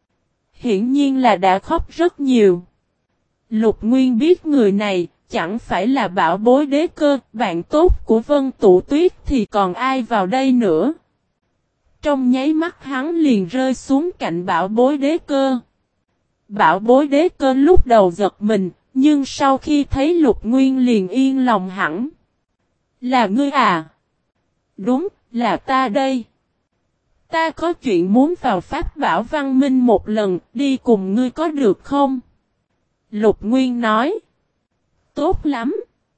Hiển nhiên là đã khóc rất nhiều. Lục Nguyên biết người này chẳng phải là Bảo Bối Đế Cơ, bạn tốt của Vân Tụ Tuyết thì còn ai vào đây nữa. Trong nháy mắt hắn liền rơi xuống cạnh Bảo Bối Đế Cơ. Bảo Bối Đế Cơ lúc đầu giật mình, nhưng sau khi thấy Lục Nguyên liền yên lòng hẳn. Là ngươi à? Đúng, là ta đây. Ta có chuyện muốn vào Pháp Bảo Văn Minh một lần, đi cùng ngươi có được không? Lục Nguyên nói. Tốt lắm.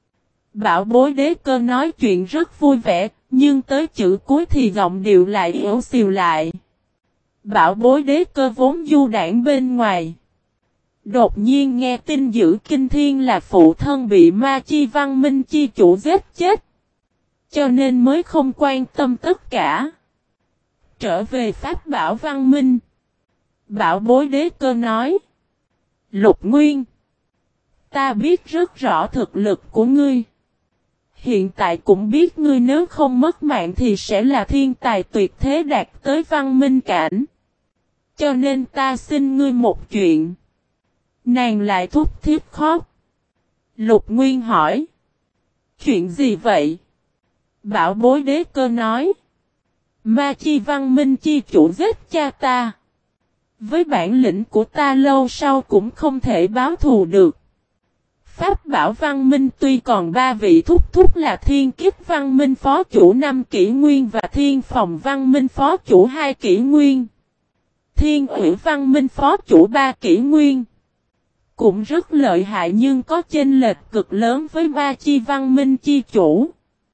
Bảo Bối Đế Cơ nói chuyện rất vui vẻ, nhưng tới chữ cuối thì giọng điệu lại yếu xìu lại. Bảo Bối Đế Cơ vốn du đảng bên ngoài. Đột nhiên nghe tin dữ kinh thiên là phụ thân bị Ma Chi Văn Minh Chi Chủ giết chết. Cho nên mới không quan tâm tất cả. Trở về Pháp Bảo Văn Minh. Bảo Bối Đế Cơ nói. Lục Nguyên. Ta biết rất rõ thực lực của ngươi. Hiện tại cũng biết ngươi nếu không mất mạng thì sẽ là thiên tài tuyệt thế đạt tới văn minh cảnh. Cho nên ta xin ngươi một chuyện. Nàng lại thúc thiết khóc. Lục Nguyên hỏi. Chuyện gì vậy? Bảo Bối Đế Cơ nói. Ma Chi Văn Minh Chi Chủ giết cha ta. Với bản lĩnh của ta lâu sau cũng không thể báo thù được. Pháp Bảo Văn Minh tuy còn ba vị thúc thúc là Thiên Kiếp Văn Minh Phó Chủ 5 kỷ nguyên và Thiên Phòng Văn Minh Phó Chủ 2 kỷ nguyên. Thiên Ủy Văn Minh Phó Chủ Ba Kỷ Nguyên cũng rất lợi hại nhưng có chênh lệch cực lớn với Ma Chi Văn Minh Chi Chủ.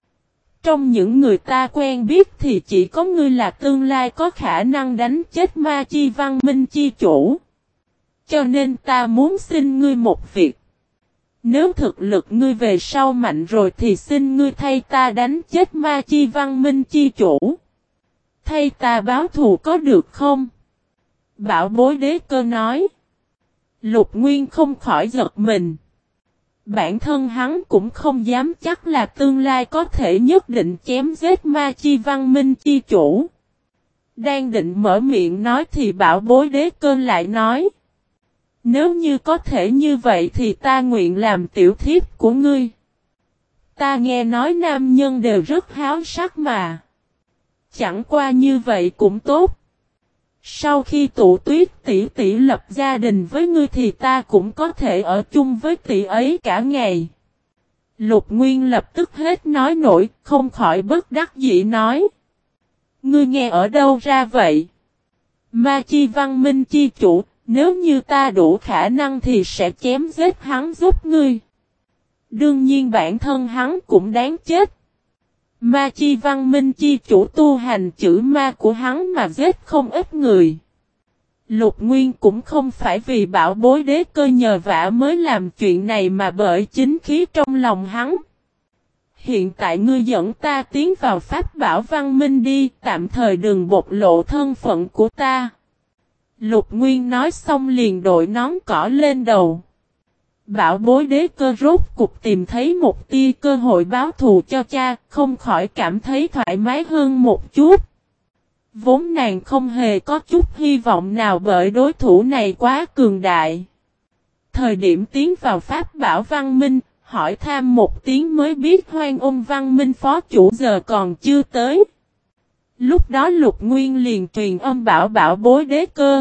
Trong những người ta quen biết thì chỉ có ngươi là tương lai có khả năng đánh chết Ma Chi Văn Minh Chi Chủ. Cho nên ta muốn xin ngươi một việc. Nếu thực lực ngươi về sau mạnh rồi thì xin ngươi thay ta đánh chết Ma Chi Văn Minh Chi Chủ. Thay ta báo thù có được không? Bảo Bối Đế Cơ nói. Lục Nguyên không khỏi giật mình. Bản thân hắn cũng không dám chắc là tương lai có thể nhất định chém giết Ma Chi Văn Minh Chi Chủ. Đang định mở miệng nói thì Bảo Bối Đế Cơ lại nói. Nếu như có thể như vậy thì ta nguyện làm tiểu thiếp của ngươi. Ta nghe nói nam nhân đều rất háo sắc mà. Chẳng qua như vậy cũng tốt. Sau khi Tụ Tuyết tỷ tỷ lập gia đình với ngươi thì ta cũng có thể ở chung với tỷ ấy cả ngày. Lục Nguyên lập tức hết nói nổi, không khỏi bất đắc dĩ nói. Ngươi nghe ở đâu ra vậy? Ma Chi Văn Minh Chi Chủ, nếu như ta đủ khả năng thì sẽ chém giết hắn giúp ngươi. Đương nhiên bản thân hắn cũng đáng chết. Ma Chi Văn Minh Chi Chủ tu hành chữ ma của hắn mà giết không ít người. Lục Nguyên cũng không phải vì Bảo Bối Đế Cơ nhờ vả mới làm chuyện này mà bởi chính khí trong lòng hắn. Hiện tại ngươi dẫn ta tiến vào Pháp Bảo Văn Minh đi, tạm thời đừng bộc lộ thân phận của ta. Lục Nguyên nói xong liền đội nón cỏ lên đầu. Bảo Bối Đế Cơ rốt cục tìm thấy một tia cơ hội báo thù cho cha, không khỏi cảm thấy thoải mái hơn một chút. Vốn nàng không hề có chút hy vọng nào bởi đối thủ này quá cường đại. Thời điểm tiến vào Pháp Bảo Văn Minh, hỏi thăm một tiếng mới biết Hoang Ôn Văn Minh Phó Chủ giờ còn chưa tới. Lúc đó Lục Nguyên liền truyền âm bảo Bảo Bối Đế Cơ.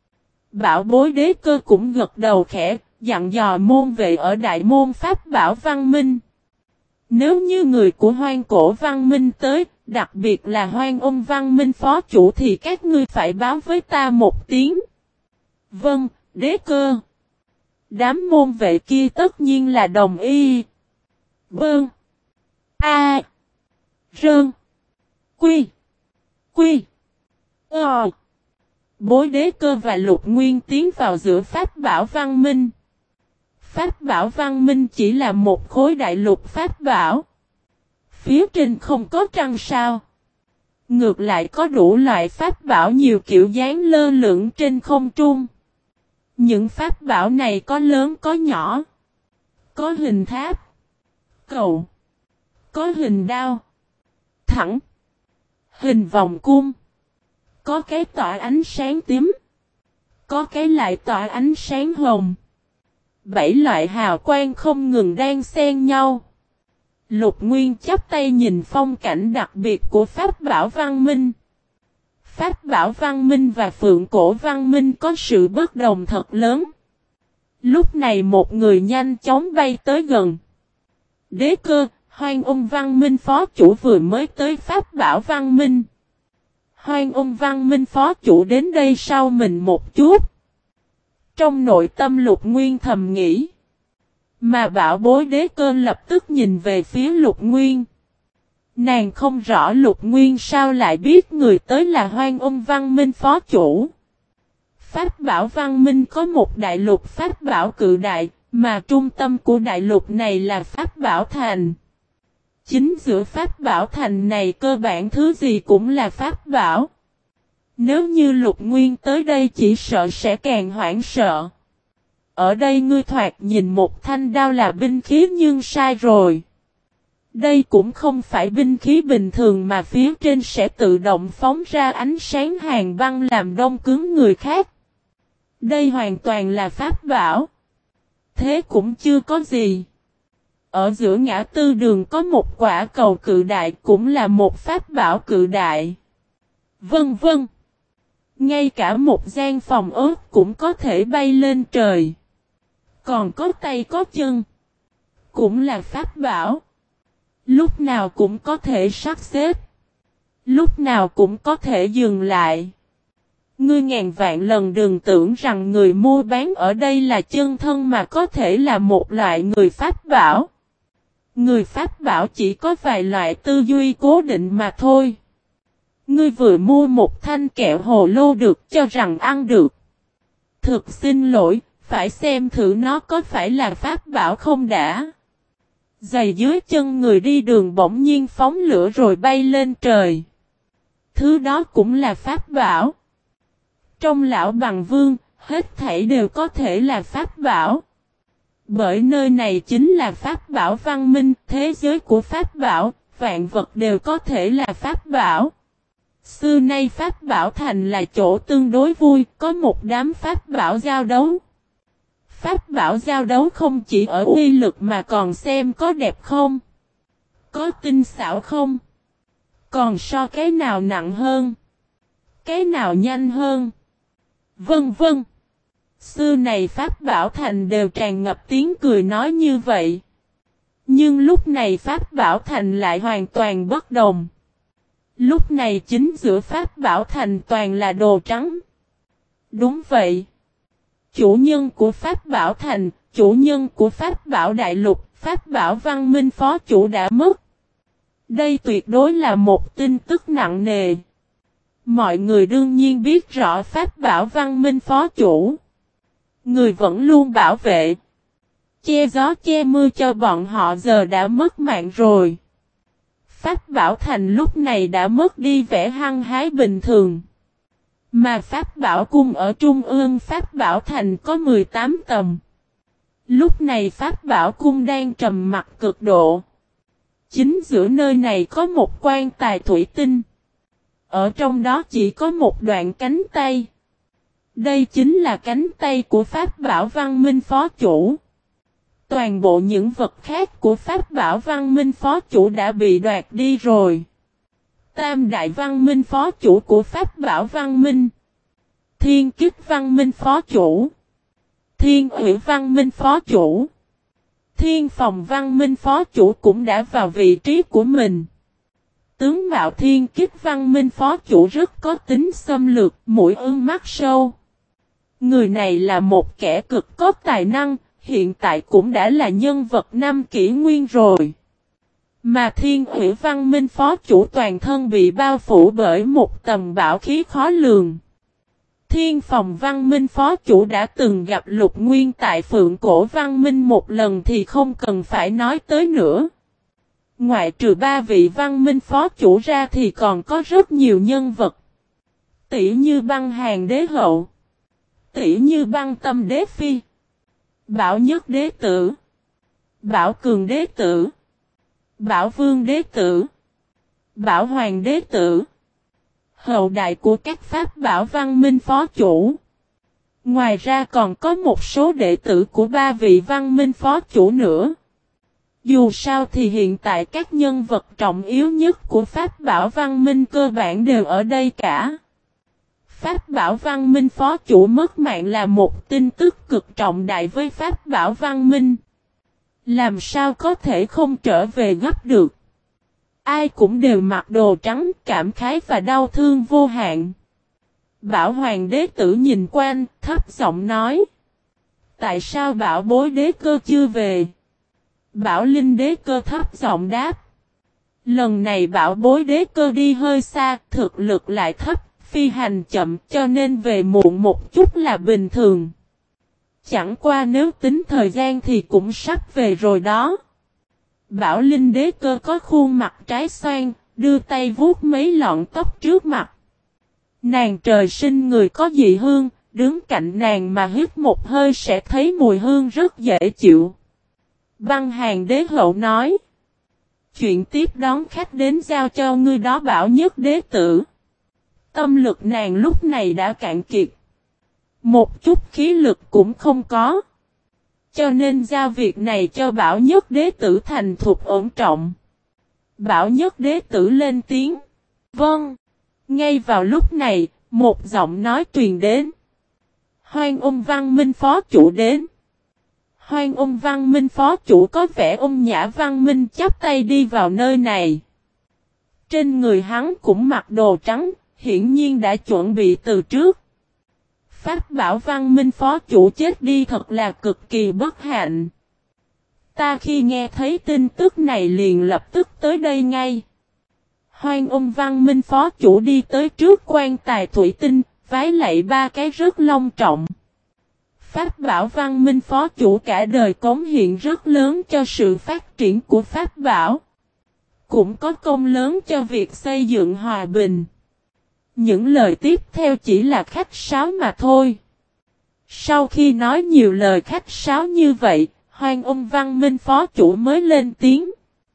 Bảo Bối Đế Cơ cũng gật đầu khẽ, dặn dò môn vệ ở Đại Môn Pháp Bảo Văn Minh. Nếu như người của Hoang Cổ Văn Minh tới, đặc biệt là Hoang Ôn Văn Minh Phó Chủ thì các ngươi phải báo với ta một tiếng. Vâng, Đế Cơ. Đám môn vệ kia tất nhiên là đồng ý. Bơn. A. Rơn. Quy. Quy. Ờ. Bối Đế Cơ và Lục Nguyên tiến vào giữa Pháp Bảo Văn Minh. Pháp Bảo Văn Minh chỉ là một khối đại lục Pháp Bảo. Phía trên không có trăng sao. Ngược lại có đủ loại Pháp Bảo nhiều kiểu dáng lơ lửng trên không trung. Những Pháp Bảo này có lớn có nhỏ. Có hình tháp. Cầu. Có hình đao. Thẳng. Hình vòng cung. Có cái tỏa ánh sáng tím. Có cái lại tỏa ánh sáng hồng. 7 loại hào quang không ngừng đang xen nhau. Lục Nguyên chắp tay nhìn phong cảnh đặc biệt của Pháp Bảo Văn Minh. Pháp Bảo Văn Minh và Phượng Cổ Văn Minh có sự bất đồng thật lớn. Lúc này một người nhanh chóng bay tới gần. Đế Cơ, Hoang Ôn Văn Minh Phó Chủ vừa mới tới Pháp Bảo Văn Minh. Hoang Ôn Văn Minh Phó Chủ đến đây sau mình một chút. Trong nội tâm Lục Nguyên thầm nghĩ. Mà Bảo Bối Đế Cơ lập tức nhìn về phía Lục Nguyên. Nàng không rõ Lục Nguyên sao lại biết người tới là Hoang Ôn Văn Minh Phó Chủ. Pháp Bảo Văn Minh có một đại lục Pháp Bảo cự đại, mà trung tâm của đại lục này là Pháp Bảo Thành. Chính giữa Pháp Bảo Thành này cơ bản thứ gì cũng là Pháp Bảo. Nếu như Lục Nguyên tới đây chỉ sợ sẽ càng hoảng sợ. Ở đây ngươi thoạt nhìn một thanh đao là binh khí nhưng sai rồi. Đây cũng không phải binh khí bình thường mà phía trên sẽ tự động phóng ra ánh sáng hàn băng làm đông cứng người khác. Đây hoàn toàn là Pháp Bảo. Thế cũng chưa có gì. Ở giữa ngã tư đường có một quả cầu cự đại cũng là một Pháp Bảo cự đại. Vân vân. Ngay cả một gian phòng ốt cũng có thể bay lên trời. Còn có tay có chân. Cũng là Pháp Bảo. Lúc nào cũng có thể sắp xếp. Lúc nào cũng có thể dừng lại. Ngươi ngàn vạn lần đừng tưởng rằng người mua bán ở đây là chân thân mà có thể là một loại người pháp bảo. Người pháp bảo chỉ có vài loại tư duy cố định mà thôi. Ngươi vừa mua một thanh kẹo hồ lô được cho rằng ăn được. Thực xin lỗi, phải xem thử nó có phải là pháp bảo không đã. Giày dưới chân người đi đường bỗng nhiên phóng lửa rồi bay lên trời. Thứ đó cũng là pháp bảo. Trong lão bằng vương, hết thảy đều có thể là pháp bảo. Bởi nơi này chính là pháp bảo văn minh, thế giới của pháp bảo, vạn vật đều có thể là pháp bảo. Xưa nay pháp bảo thành là chỗ tương đối vui, có một đám pháp bảo giao đấu. Pháp bảo giao đấu không chỉ ở uy lực mà còn xem có đẹp không, có tinh xảo không, còn so cái nào nặng hơn, cái nào nhanh hơn, vân vân. Xưa này pháp bảo thành đều tràn ngập tiếng cười nói như vậy. Nhưng lúc này pháp bảo thành lại hoàn toàn bất đồng. Lúc này chính giữa pháp bảo thành toàn là đồ trắng. Đúng vậy. Chủ nhân của pháp bảo thành, chủ nhân của pháp bảo đại lục, pháp bảo văn minh phó chủ đã mất. Đây tuyệt đối là một tin tức nặng nề. Mọi người đương nhiên biết rõ pháp bảo văn minh phó chủ. Người vẫn luôn bảo vệ, che gió che mưa cho bọn họ giờ đã mất mạng rồi. Pháp bảo thành lúc này đã mất đi vẻ hăng hái bình thường. Mà pháp bảo cung ở trung ương pháp bảo thành có 18 tầng. Lúc này pháp bảo cung đang trầm mặc cực độ. Chính giữa nơi này có một quan tài thủy tinh. Ở trong đó chỉ có một đoạn cánh tay. Đây chính là cánh tay của pháp bảo văn minh phó chủ. Toàn bộ những vật khác của pháp bảo văn minh phó chủ đã bị đoạt đi rồi. Tam đại văn minh phó chủ của pháp bảo văn minh. Thiên kích văn minh phó chủ. Thiên ủy văn minh phó chủ. Thiên phòng văn minh phó chủ cũng đã vào vị trí của mình. Tướng mạo thiên kích văn minh phó chủ rất có tính xâm lược, mũi ưng mắt sâu. Người này là một kẻ cực có tài năng, hiện tại cũng đã là nhân vật năm kỷ nguyên rồi. Mà thiên ủy văn minh phó chủ toàn thân bị bao phủ bởi một tầng bảo khí khó lường. Thiên phòng văn minh phó chủ đã từng gặp Lục Nguyên tại Phượng Cổ văn minh một lần thì không cần phải nói tới nữa. Ngoại trừ ba vị văn minh phó chủ ra thì còn có rất nhiều nhân vật. Tỷ như Băng Hàn đế hậu. Tỷ như Băng Tâm đế phi. Bảo Nhất đế tử. Bảo Cường đế tử. Bảo Vương đế tử. Bảo Hoàng đế tử. Hậu đại của các pháp bảo văn minh phó chủ. Ngoài ra còn có một số đệ tử của ba vị văn minh phó chủ nữa. Dù sao thì hiện tại các nhân vật trọng yếu nhất của pháp bảo văn minh cơ bản đều ở đây cả. Pháp bảo văn minh phó chủ mất mạng là một tin tức cực trọng đại với pháp bảo văn minh. Làm sao có thể không trở về gấp được. Ai cũng đều mặc đồ trắng, cảm khái và đau thương vô hạn. Bảo Hoàng đế tử nhìn quanh, thấp giọng nói. Tại sao bảo bối đế cơ chưa về? Bảo Linh đế cơ thấp giọng đáp. Lần này bảo bối đế cơ đi hơi xa, thực lực lại thấp, phi hành chậm cho nên về muộn một chút là bình thường. Chẳng qua nếu tính thời gian thì cũng sắp về rồi đó. Bảo Linh đế cơ có khuôn mặt trái xoan, đưa tay vuốt mấy lọn tóc trước mặt. Nàng trời sinh người có dị hương, đứng cạnh nàng mà hít một hơi sẽ thấy mùi hương rất dễ chịu. Băng Hàn đế hậu nói. Chuyện tiếp đón khách đến giao cho ngươi đó Bảo Nhất đế tử. Tâm lực nàng lúc này đã cạn kiệt. Một chút khí lực cũng không có. Cho nên giao việc này cho Bảo Nhất đế tử thành thục ổn trọng. Bảo Nhất đế tử lên tiếng. Vâng. Ngay vào lúc này, một giọng nói truyền đến. Hoan ung văn minh phó chủ đến. Hoan ung văn minh phó chủ có vẻ ung nhã văn minh chắp tay đi vào nơi này. Trên người hắn cũng mặc đồ trắng, hiển nhiên đã chuẩn bị từ trước. Pháp bảo văn minh phó chủ chết đi thật là cực kỳ bất hạnh. Ta khi nghe thấy tin tức này liền lập tức tới đây ngay. Hoan ung văn minh phó chủ đi tới trước quan tài thủy tinh, vái lạy ba cái rất long trọng. Pháp bảo văn minh phó chủ cả đời cống hiến rất lớn cho sự phát triển của Pháp bảo. Cũng có công lớn cho việc xây dựng hòa bình. Những lời tiếp theo chỉ là khách sáo mà thôi. Sau khi nói nhiều lời khách sáo như vậy, Hoan ung văn minh phó chủ mới lên tiếng.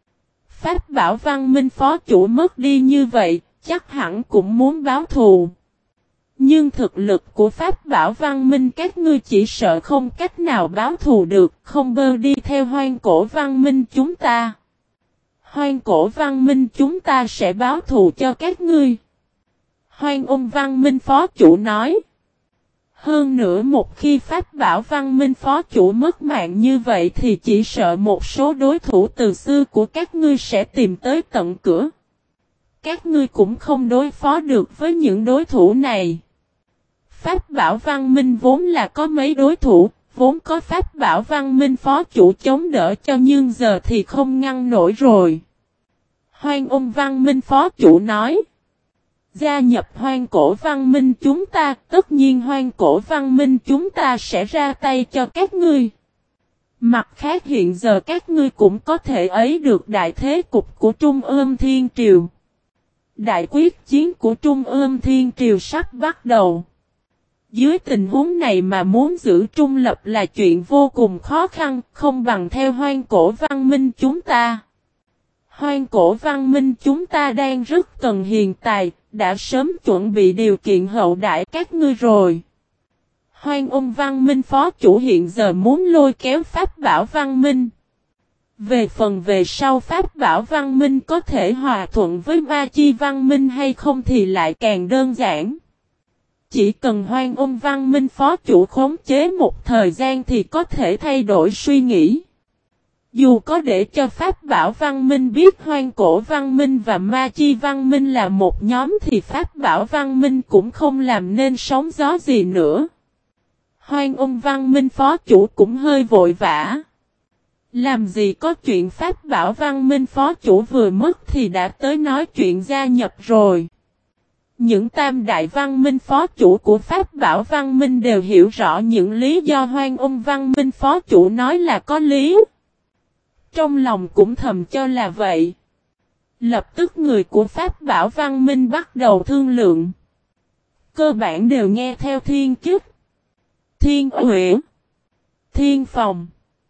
Pháp bảo văn minh phó chủ mất đi như vậy, chắc hẳn cũng muốn báo thù. Nhưng thực lực của Pháp bảo văn minh các ngươi chỉ sợ không cách nào báo thù được, không bơ đi theo hoang cổ văn minh chúng ta. Hoang cổ văn minh chúng ta sẽ báo thù cho các ngươi. Hoan ung văn minh phó chủ nói. Hơn nữa một khi Pháp bảo văn minh phó chủ mất mạng như vậy thì chỉ sợ một số đối thủ từ xưa của các ngươi sẽ tìm tới tận cửa. Các ngươi cũng không đối phó được với những đối thủ này. Pháp bảo văn minh vốn là có mấy đối thủ, vốn có Pháp bảo văn minh phó chủ chống đỡ cho nhưng giờ thì không ngăn nổi rồi. Hoan ung văn minh phó chủ nói. Gia nhập hoang cổ văn minh chúng ta, tất nhiên hoang cổ văn minh chúng ta sẽ ra tay cho các ngươi. Mặt khác hiện giờ các ngươi cũng có thể ấy được đại thế cục của Trung ương Thiên Triều. Đại quyết chiến của Trung ương Thiên Triều sắp bắt đầu. Dưới tình huống này mà muốn giữ trung lập là chuyện vô cùng khó khăn, không bằng theo hoang cổ văn minh chúng ta. Hoang cổ văn minh chúng ta đang rất cần hiền tài, đã sớm chuẩn bị điều kiện hậu đãi các ngươi rồi. Hoan ung văn minh phó chủ hiện giờ muốn lôi kéo Pháp bảo văn minh. Về phần về sau Pháp bảo văn minh có thể hòa thuận với Ma Chi văn minh hay không thì lại càng đơn giản. Chỉ cần hoan ung văn minh phó chủ khống chế một thời gian thì có thể thay đổi suy nghĩ. Dù có để cho Pháp bảo văn minh biết hoang cổ văn minh và Ma Chi văn minh là một nhóm thì Pháp bảo văn minh cũng không làm nên sóng gió gì nữa. Hoan ung văn minh phó chủ cũng hơi vội vã. Làm gì có chuyện Pháp bảo văn minh phó chủ vừa mất thì đã tới nói chuyện gia nhập rồi. Những tam đại văn minh phó chủ của Pháp bảo văn minh đều hiểu rõ những lý do hoan ung văn minh phó chủ nói là có lý. Trong lòng cũng thầm cho là vậy. Lập tức người của Pháp bảo văn minh bắt đầu thương lượng. Cơ bản đều nghe theo Thiên Kiếp, Thiên Huệ, Thiên Phòng,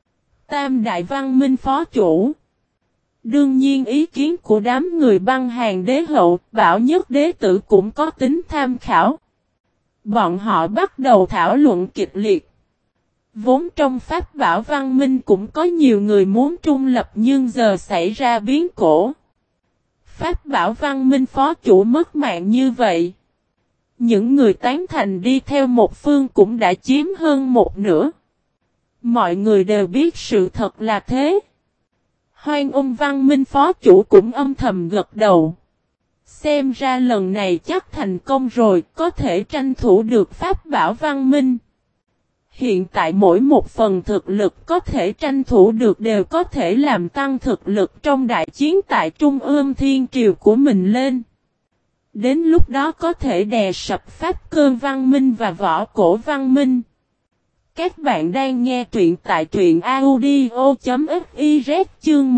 tam đại văn minh phó chủ. Đương nhiên ý kiến của đám người băng hàng đế hậu, Bảo Nhất đế tử cũng có tính tham khảo. Bọn họ bắt đầu thảo luận kịch liệt. Vốn trong Pháp bảo văn minh cũng có nhiều người muốn trung lập nhưng giờ xảy ra biến cố. Pháp bảo văn minh phó chủ mất mạng như vậy. Những người tán thành đi theo một phương cũng đã chiếm hơn một nửa. Mọi người đều biết sự thật là thế. Hoan ung văn minh phó chủ cũng âm thầm gật đầu. Xem ra lần này chắc thành công rồi, có thể tranh thủ được Pháp bảo văn minh. Hiện tại mỗi một phần thực lực có thể tranh thủ được đều có thể làm tăng thực lực trong đại chiến tại Trung ương Thiên Triều của mình lên. Đến lúc đó có thể đè sập Pháp cơ văn minh và võ cổ văn minh. Các bạn đang nghe truyện tại truyện audio.fiz chương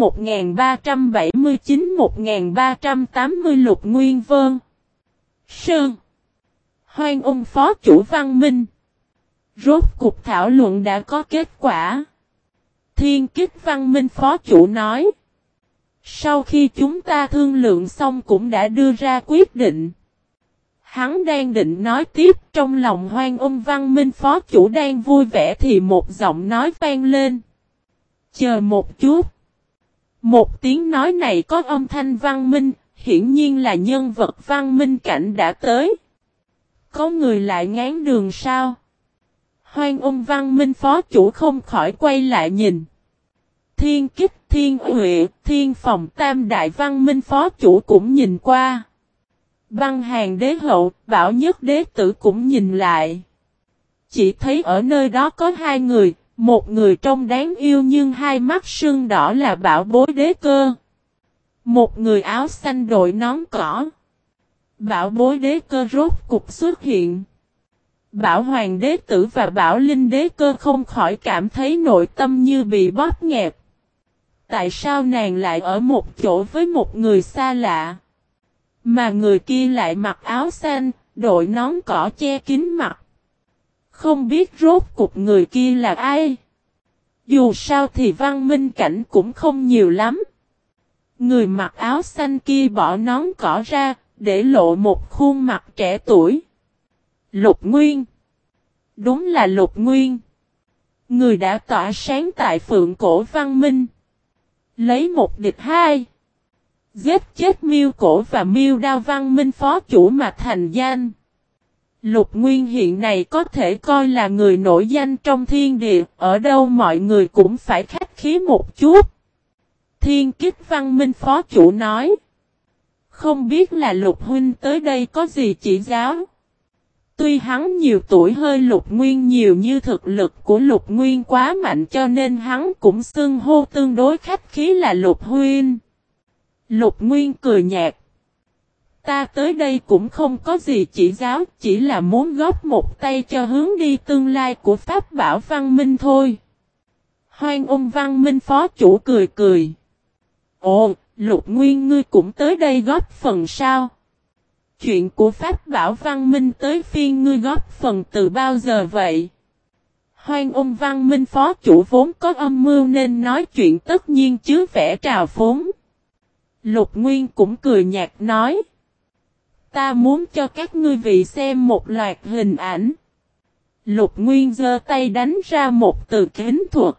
1379-1380 Lục Nguyên Vân. Sơn. Hoan ung phó chủ văn minh. Rốt cuộc thảo luận đã có kết quả. Thiên Kích văn minh phó chủ nói. Sau khi chúng ta thương lượng xong cũng đã đưa ra quyết định. Hắn đang định nói tiếp trong lòng hoan ung văn minh phó chủ đang vui vẻ thì một giọng nói vang lên. Chờ một chút. Một tiếng nói này có âm thanh văn minh, hiển nhiên là nhân vật văn minh cảnh đã tới. Có người lại ngán đường sao? Hoan ung văn minh phó chủ không khỏi quay lại nhìn. Thiên Kích, Thiên Huệ, Thiên Phòng tam đại văn minh phó chủ cũng nhìn qua. Băng hàng đế hậu, Bảo Nhất đế tử cũng nhìn lại. chỉ thấy ở nơi đó có hai người, một người trông đáng yêu nhưng hai mắt sưng đỏ là Bảo Bối Đế Cơ. Một người áo xanh đội nón cỏ. Bảo Bối Đế Cơ rốt cục xuất hiện. Bảo Hoàng Đế Tử và Bảo Linh Đế Cơ không khỏi cảm thấy nội tâm như bị bóp nghẹt. Tại sao nàng lại ở một chỗ với một người xa lạ? Mà người kia lại mặc áo xanh, đội nón cỏ che kín mặt. Không biết rốt cục người kia là ai? Dù sao thì văn minh cảnh cũng không nhiều lắm. Người mặc áo xanh kia bỏ nón cỏ ra, để lộ một khuôn mặt trẻ tuổi. Lục Nguyên. Đúng là Lục Nguyên. Người đã tỏa sáng tại Phượng Cổ Văn Minh. Lấy một địch hai. Giết chết Miêu Cổ và Miêu Đao Văn Minh phó chủ mà thành danh. Lục Nguyên hiện này có thể coi là người nổi danh trong thiên địa. Ở đâu mọi người cũng phải khách khí một chút. Thiên Kích Văn Minh phó chủ nói. Không biết là Lục Huynh tới đây có gì chỉ giáo. Tuy hắn nhiều tuổi hơi Lục Nguyên nhiều như thực lực của Lục Nguyên quá mạnh cho nên hắn cũng xưng hô tương đối khách khí là Lục Huynh. Lục Nguyên cười nhạt. Ta tới đây cũng không có gì chỉ giáo, chỉ là muốn góp một tay cho hướng đi tương lai của Pháp Bảo Văn Minh thôi. Hoan Ung Văn Minh phó chủ cười cười. Ồ, Lục Nguyên ngươi cũng tới đây góp phần sao? Chuyện của Pháp Bảo Văn Minh tới phiên ngươi góp phần từ bao giờ vậy? Hoan Ung Văn Minh phó chủ vốn có âm mưu nên nói chuyện tất nhiên chứa vẻ trào phúng. Lục Nguyên cũng cười nhạt nói. Ta muốn cho các ngươi vị xem một loạt hình ảnh. Lục Nguyên giơ tay đánh ra một từ kính thuật.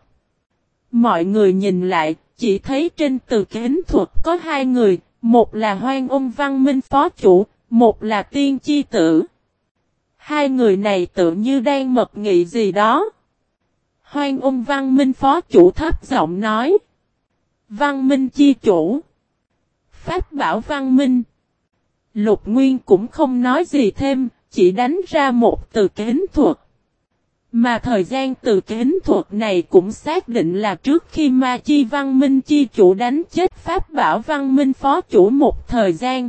Mọi người nhìn lại, chỉ thấy trên từ kính thuật có hai người, một là Hoan Ung Văn Minh phó chủ, một là Tiên Chi Tử. Hai người này tự như đang mật nghị gì đó. Hoan Ung Văn Minh phó chủ thấp giọng nói. Văn Minh chi chủ. Pháp Bảo Văn Minh. Lục Nguyên cũng không nói gì thêm, chỉ đánh ra một từ kính thuật. Mà thời gian từ kính thuật này cũng xác định là trước khi Ma Chi Văn Minh chi chủ đánh chết Pháp Bảo Văn Minh phó chủ một thời gian.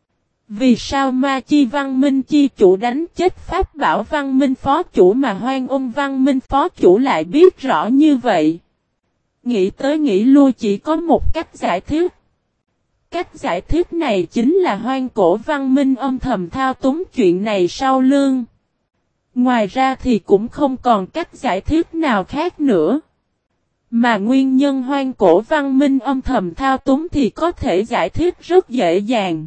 Vì sao Ma Chi Văn Minh chi chủ đánh chết Pháp Bảo Văn Minh phó chủ mà Hoan Ung Văn Minh phó chủ lại biết rõ như vậy? Nghĩ tới nghĩ lui chỉ có một cách giải thích. Cách giải thích này chính là Hoan Cổ Văn Minh âm thầm thao túng chuyện này sau lưng. Ngoài ra thì cũng không còn cách giải thích nào khác nữa. Mà nguyên nhân Hoan Cổ Văn Minh âm thầm thao túng thì có thể giải thích rất dễ dàng.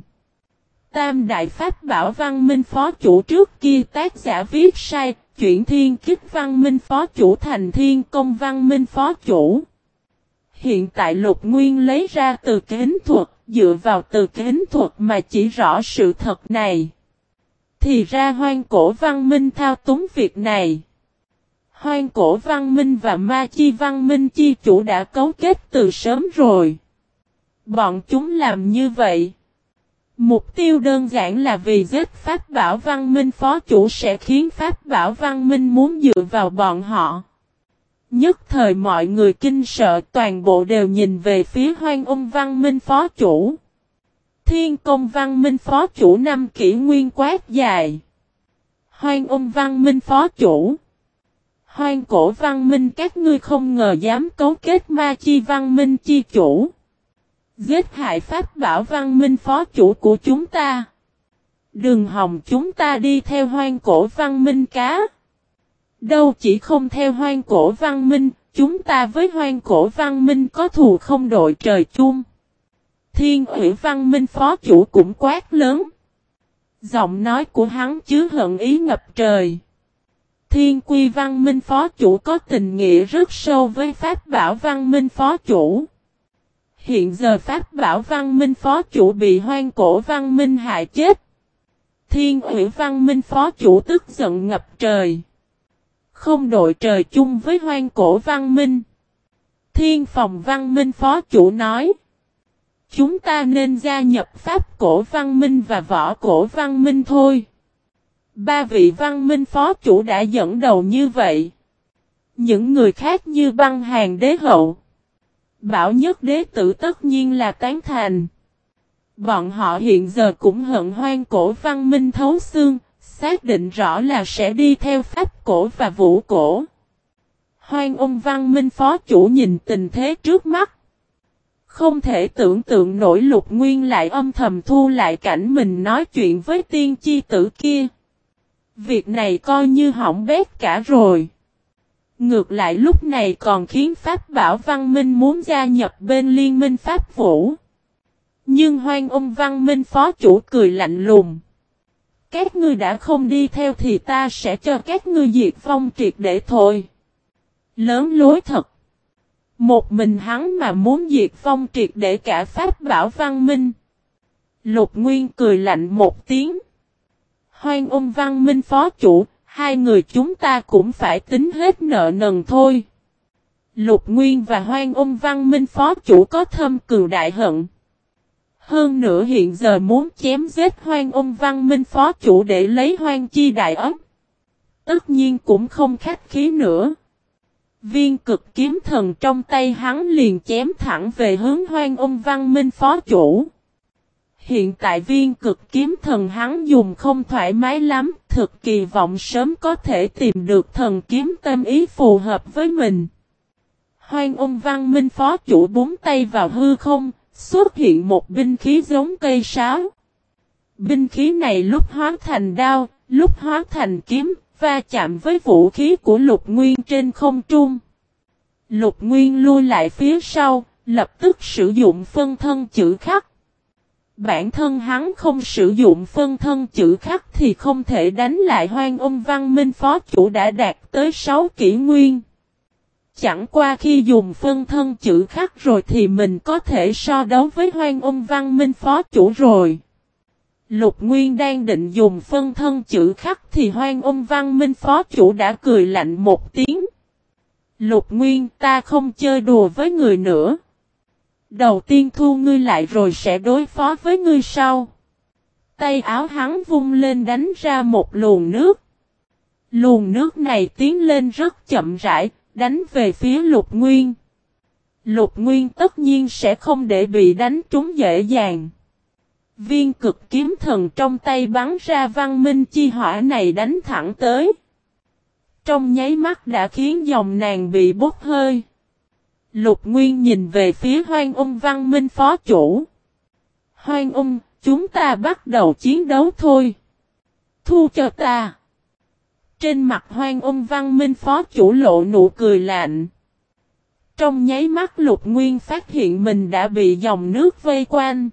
Tam Đại Pháp Bảo Văn Minh phó chủ trước kia tác giả viết sai, chuyển Thiên Kích Văn Minh phó chủ thành Thiên Công Văn Minh phó chủ. Hiện tại Lục Nguyên lấy ra từ kính thuật, dựa vào từ kính thuật mà chỉ rõ sự thật này. Thì ra Hoan Cổ Văn Minh thao túng việc này. Hoan Cổ Văn Minh và Ma Chi Văn Minh chi chủ đã cấu kết từ sớm rồi. Bọn chúng làm như vậy. Mục tiêu đơn giản là vì giết Pháp Bảo Văn Minh phó chủ sẽ khiến Pháp Bảo Văn Minh muốn dựa vào bọn họ. Nhất thời mọi người kinh sợ toàn bộ đều nhìn về phía Hoan Ung Văn Minh phó chủ. Thiên Công Văn Minh phó chủ năm kỷ nguyên quát dài. Hoan Ung Văn Minh phó chủ. Hoan Cổ Văn Minh các ngươi không ngờ dám cấu kết Ma Chi Văn Minh chi chủ. Giết hại Pháp Bảo Văn Minh phó chủ của chúng ta. Đừng hòng chúng ta đi theo Hoan Cổ Văn Minh cá. Đâu chỉ không theo Hoan Cổ Văn Minh, chúng ta với Hoan Cổ Văn Minh có thù không đội trời chung. Thiên Ủy Văn Minh phó chủ cũng quát lớn. Giọng nói của hắn chứa hận ý ngập trời. Thiên Quy Văn Minh phó chủ có tình nghĩa rất sâu với Pháp Bảo Văn Minh phó chủ. Hiện giờ Pháp Bảo Văn Minh phó chủ bị Hoan Cổ Văn Minh hại chết. Thiên Ủy Văn Minh phó chủ tức giận ngập trời. Không đội trời chung với Hoan Cổ Văn Minh. Thiên Phòng Văn Minh phó chủ nói. Chúng ta nên gia nhập Pháp Cổ Văn Minh và Võ Cổ Văn Minh thôi. Ba vị văn minh phó chủ đã dẫn đầu như vậy. Những người khác như Băng Hàn đế hậu, Bảo Nhất đế tử tất nhiên là tán thành. Bọn họ hiện giờ cũng hận Hoang cổ văn minh thấu xương, xác định rõ là sẽ đi theo Pháp cổ và Vũ cổ. Hoang Ung văn minh phó chủ nhìn tình thế trước mắt. Không thể tưởng tượng nổi Lục Nguyên lại âm thầm thu lại cảnh mình nói chuyện với tiên chi tử kia. Việc này coi như hỏng bét cả rồi. Ngược lại lúc này còn khiến Pháp Bảo Văn Minh muốn gia nhập bên liên minh Pháp Vũ. Nhưng Hoang Ung văn minh phó chủ cười lạnh lùng. Các ngươi đã không đi theo thì ta sẽ cho các ngươi diệt vong triệt để thôi. Lớn lối thật. Một mình hắn mà muốn diệt vong triệt để cả Pháp Bảo Văn Minh. Lục Nguyên cười lạnh một tiếng. Hoang Ung văn minh phó chủ, hai người chúng ta cũng phải tính hết nợ nần thôi. Lục Nguyên và Hoang Ung văn minh phó chủ có thâm cừu đại hận. Hơn nữa hiện giờ muốn chém giết Hoang Ung văn minh phó chủ để lấy Hoang Chi đại ấp. Tất nhiên cũng không khách khí nữa. Viên cực kiếm thần trong tay hắn liền chém thẳng về hướng Hoang Ung văn minh phó chủ. Hiện tại viên cực kiếm thần hắn dùng không thoải mái lắm, thực kỳ vọng sớm có thể tìm được thần kiếm tâm ý phù hợp với mình. Hoang Ung văn minh phó chủ búng tay vào hư không, xuất hiện một binh khí giống cây sáo. Binh khí này lúc hóa thành đao, lúc hóa thành kiếm, va chạm với vũ khí của Lục Nguyên trên không trung. Lục Nguyên lui lại phía sau, lập tức sử dụng phân thân chữ khắc. Bản thân hắn không sử dụng phân thân chữ khắc thì không thể đánh lại Hoang Ung văn minh phó chủ đã đạt tới 6 kỷ nguyên. Chẳng qua khi dùng phân thân chữ khắc rồi thì mình có thể so đấu với Hoang Ung văn minh phó chủ rồi. Lục Nguyên đang định dùng phân thân chữ khắc thì Hoang Ung văn minh phó chủ đã cười lạnh một tiếng. Lục Nguyên, ta không chơi đùa với người nữa. Đầu tiên thu ngươi lại rồi sẽ đối phó với ngươi sau. Tay áo hắn vung lên đánh ra một luồng nước. Luồng nước này tiến lên rất chậm rãi, đánh về phía Lục Nguyên. Lục Nguyên tất nhiên sẽ không để bị đánh trúng dễ dàng. Viên cực kiếm thần trong tay bắn ra văn minh chi hỏa này đánh thẳng tới. Trong nháy mắt đã khiến dòng nàng bị bốc hơi. Lục Nguyên nhìn về phía Hoang Ung văn minh phó chủ. Hoang Ung, chúng ta bắt đầu chiến đấu thôi. Thu cho ta. Trên mặt Hoang Ung văn minh phó chủ lộ nụ cười lạnh. Trong nháy mắt Lục Nguyên phát hiện mình đã bị dòng nước vây quanh.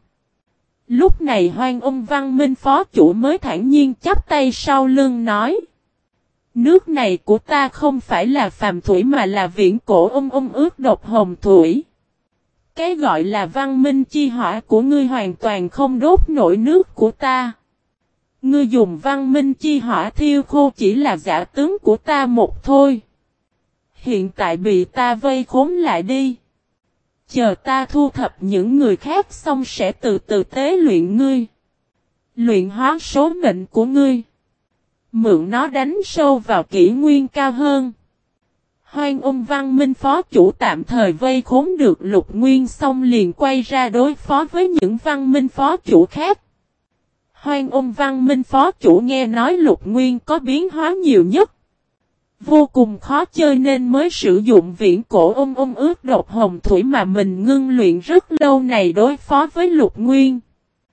Lúc này Hoang Ung văn minh phó chủ mới thản nhiên chắp tay sau lưng nói. Nước này của ta không phải là phàm thủy mà là viễn cổ ướt độc hồng thủy. Cái gọi là văn minh chi hỏa của ngươi hoàn toàn không đốt nổi nước của ta. Ngươi dùng văn minh chi hỏa thiêu khô chỉ là giả tướng của ta một thôi. Hiện tại bị ta vây khốn lại đi. Chờ ta thu thập những người khác xong sẽ từ từ tế luyện ngươi. Luyện hóa số mệnh của ngươi. Mượn nó đánh sâu vào kỷ nguyên cao hơn. Hoang Ung văn minh phó chủ tạm thời vây khốn được Lục Nguyên xong liền quay ra đối phó với những văn minh phó chủ khác. Hoang Ung văn minh phó chủ nghe nói Lục Nguyên có biến hóa nhiều nhất. Vô cùng khó chơi nên mới sử dụng viễn cổ ướt độc hồng thủy mà mình ngưng luyện rất lâu này đối phó với Lục Nguyên.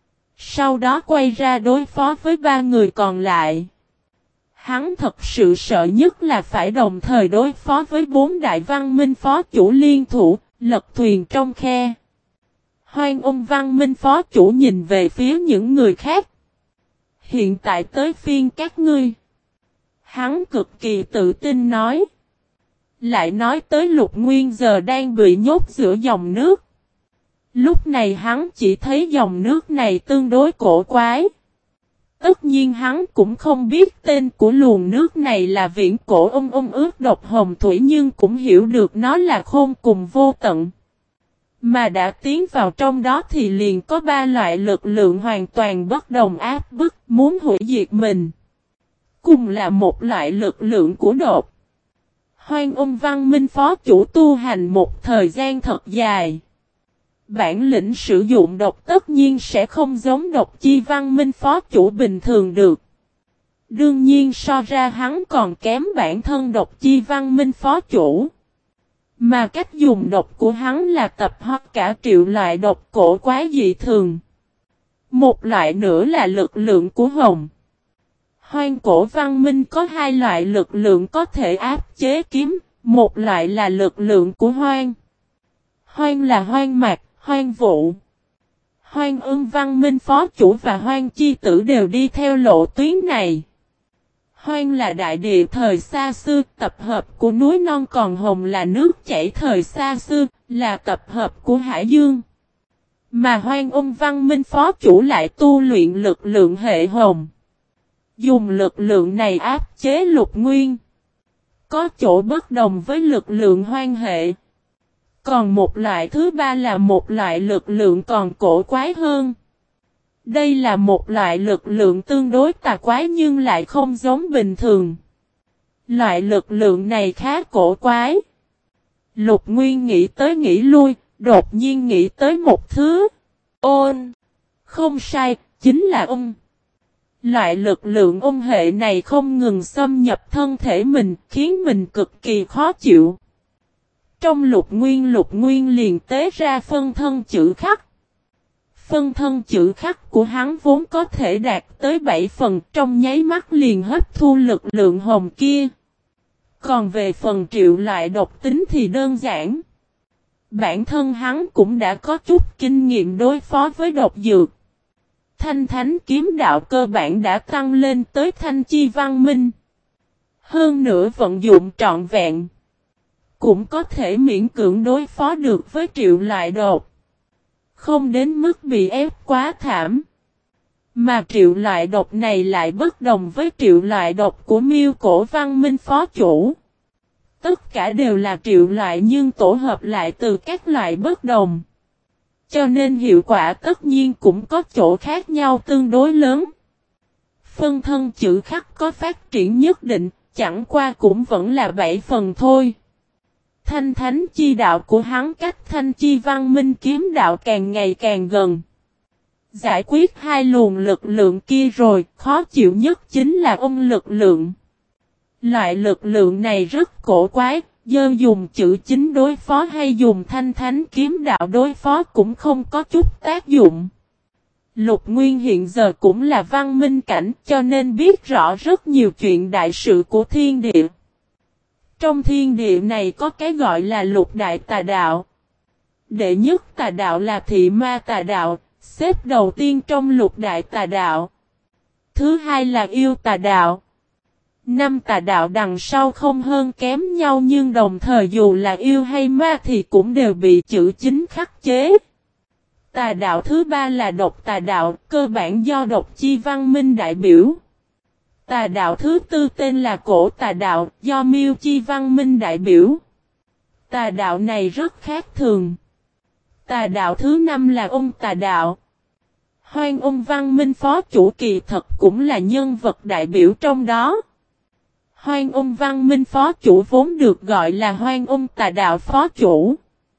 Sau đó quay ra đối phó với ba người còn lại. Hắn thật sự sợ nhất là phải đồng thời đối phó với 4 đại văn minh phó chủ liên thủ, lật thuyền trong khe. Hoang Ung văn minh phó chủ nhìn về phía những người khác. Hiện tại tới phiên các ngươi. Hắn cực kỳ tự tin nói. Lại nói tới Lục Nguyên giờ đang bị nhốt giữa dòng nước. Lúc này hắn chỉ thấy dòng nước này tương đối cổ quái. Tất nhiên hắn cũng không biết tên của luồng nước này là viễn cổ ướt độc hồng thủy nhưng cũng hiểu được nó là khôn cùng vô tận. Mà đã tiến vào trong đó thì liền có 3 loại lực lượng hoàn toàn bất đồng áp bức muốn hủy diệt mình. cùng là một loại lực lượng của độc. Hoang Ung Văn Minh phó chủ tu hành một thời gian thật dài. Bản lĩnh sử dụng độc tất nhiên sẽ không giống Độc Chi Văn Minh phó chủ bình thường được. Đương nhiên so ra hắn còn kém bản thân Độc Chi Văn Minh phó chủ. Mà cách dùng độc của hắn là tập hợp cả triệu loại độc cổ quái dị thường. Một loại nữa là lực lượng của hồng. Hoang cổ văn minh có hai loại lực lượng có thể áp chế kiếm, một loại là lực lượng của hoang. Hoang là hoang mạc, hoang vụ. Hoang Ưng văn minh phó chủ và hoang chi tử đều đi theo lộ tuyến này. Hoang là đại địa thời xa xưa, tập hợp của núi non, còn hồng là nước chảy thời xa xưa, là tập hợp của hải dương. Mà Hoang Ung văn minh phó chủ lại tu luyện lực lượng hệ hồng. Dùng lực lượng này áp chế lục nguyên. Có chỗ bất đồng với lực lượng hoang hệ. Còn một loại thứ ba là một loại lực lượng còn cổ quái hơn. Đây là một loại lực lượng tương đối tà quái nhưng lại không giống bình thường. Loại lực lượng này khá cổ quái. Lục Nguyên nghĩ tới nghĩ lui, đột nhiên nghĩ tới một thứ. Ôn. Không sai, chính là Loại lực lượng hệ này không ngừng xâm nhập thân thể mình, khiến mình cực kỳ khó chịu. Trong Lục Nguyên liền tế ra phân thân chữ khắc. Phân thân chữ khắc của hắn vốn có thể đạt tới 7 phần, trong nháy mắt liền hấp thu lực lượng hồng kia. Còn về phần triệu loại độc tính thì đơn giản. Bản thân hắn cũng đã có chút kinh nghiệm đối phó với độc dược. Thanh thánh kiếm đạo cơ bản đã tăng lên tới thanh chi văn minh. Hơn nữa vận dụng trọn vẹn. Cũng có thể miễn cưỡng đối phó được với triệu loại độc. Không đến mức bị ép quá thảm. Mà triệu loại độc này lại bất đồng với triệu loại độc của Miêu Cổ Văn Minh phó chủ. Tất cả đều là triệu loại nhưng tổ hợp lại từ các loại bất đồng. Cho nên hiệu quả tất nhiên cũng có chỗ khác nhau tương đối lớn. Phân thân chữ khắc có phát triển nhất định, chẳng qua cũng vẫn là 7 phần thôi. Thanh thánh chi đạo của hắn cách thanh chi văn minh kiếm đạo càng ngày càng gần. Giải quyết hai luồng lực lượng kia rồi, khó chịu nhất chính là lực lượng. Loại lực lượng này rất cổ quái, dơ dùng chữ chính đối phó hay dùng thanh thánh kiếm đạo đối phó cũng không có chút tác dụng. Lục Nguyên hiện giờ cũng là văn minh cảnh cho nên biết rõ rất nhiều chuyện đại sự của thiên địa. Trong thiên địa này có cái gọi là lục đại tà đạo. Đệ nhất tà đạo là thị ma tà đạo, xếp đầu tiên trong lục đại tà đạo. Thứ hai là yêu tà đạo. 5 tà đạo đằng sau không hơn kém nhau nhưng đồng thời dù là yêu hay ma thì cũng đều bị chữ chính khắc chế. Tà đạo thứ ba là độc tà đạo, cơ bản do Độc Chi Văn Minh đại biểu. Tà đạo thứ tư tên là cổ tà đạo, do Miêu Chi Văn Minh đại biểu. Tà đạo này rất khác thường. Tà đạo thứ năm là tà đạo. Hoang Văn Minh phó chủ kỳ thật cũng là nhân vật đại biểu trong đó. Hoang Văn Minh phó chủ vốn được gọi là Hoang tà đạo phó chủ.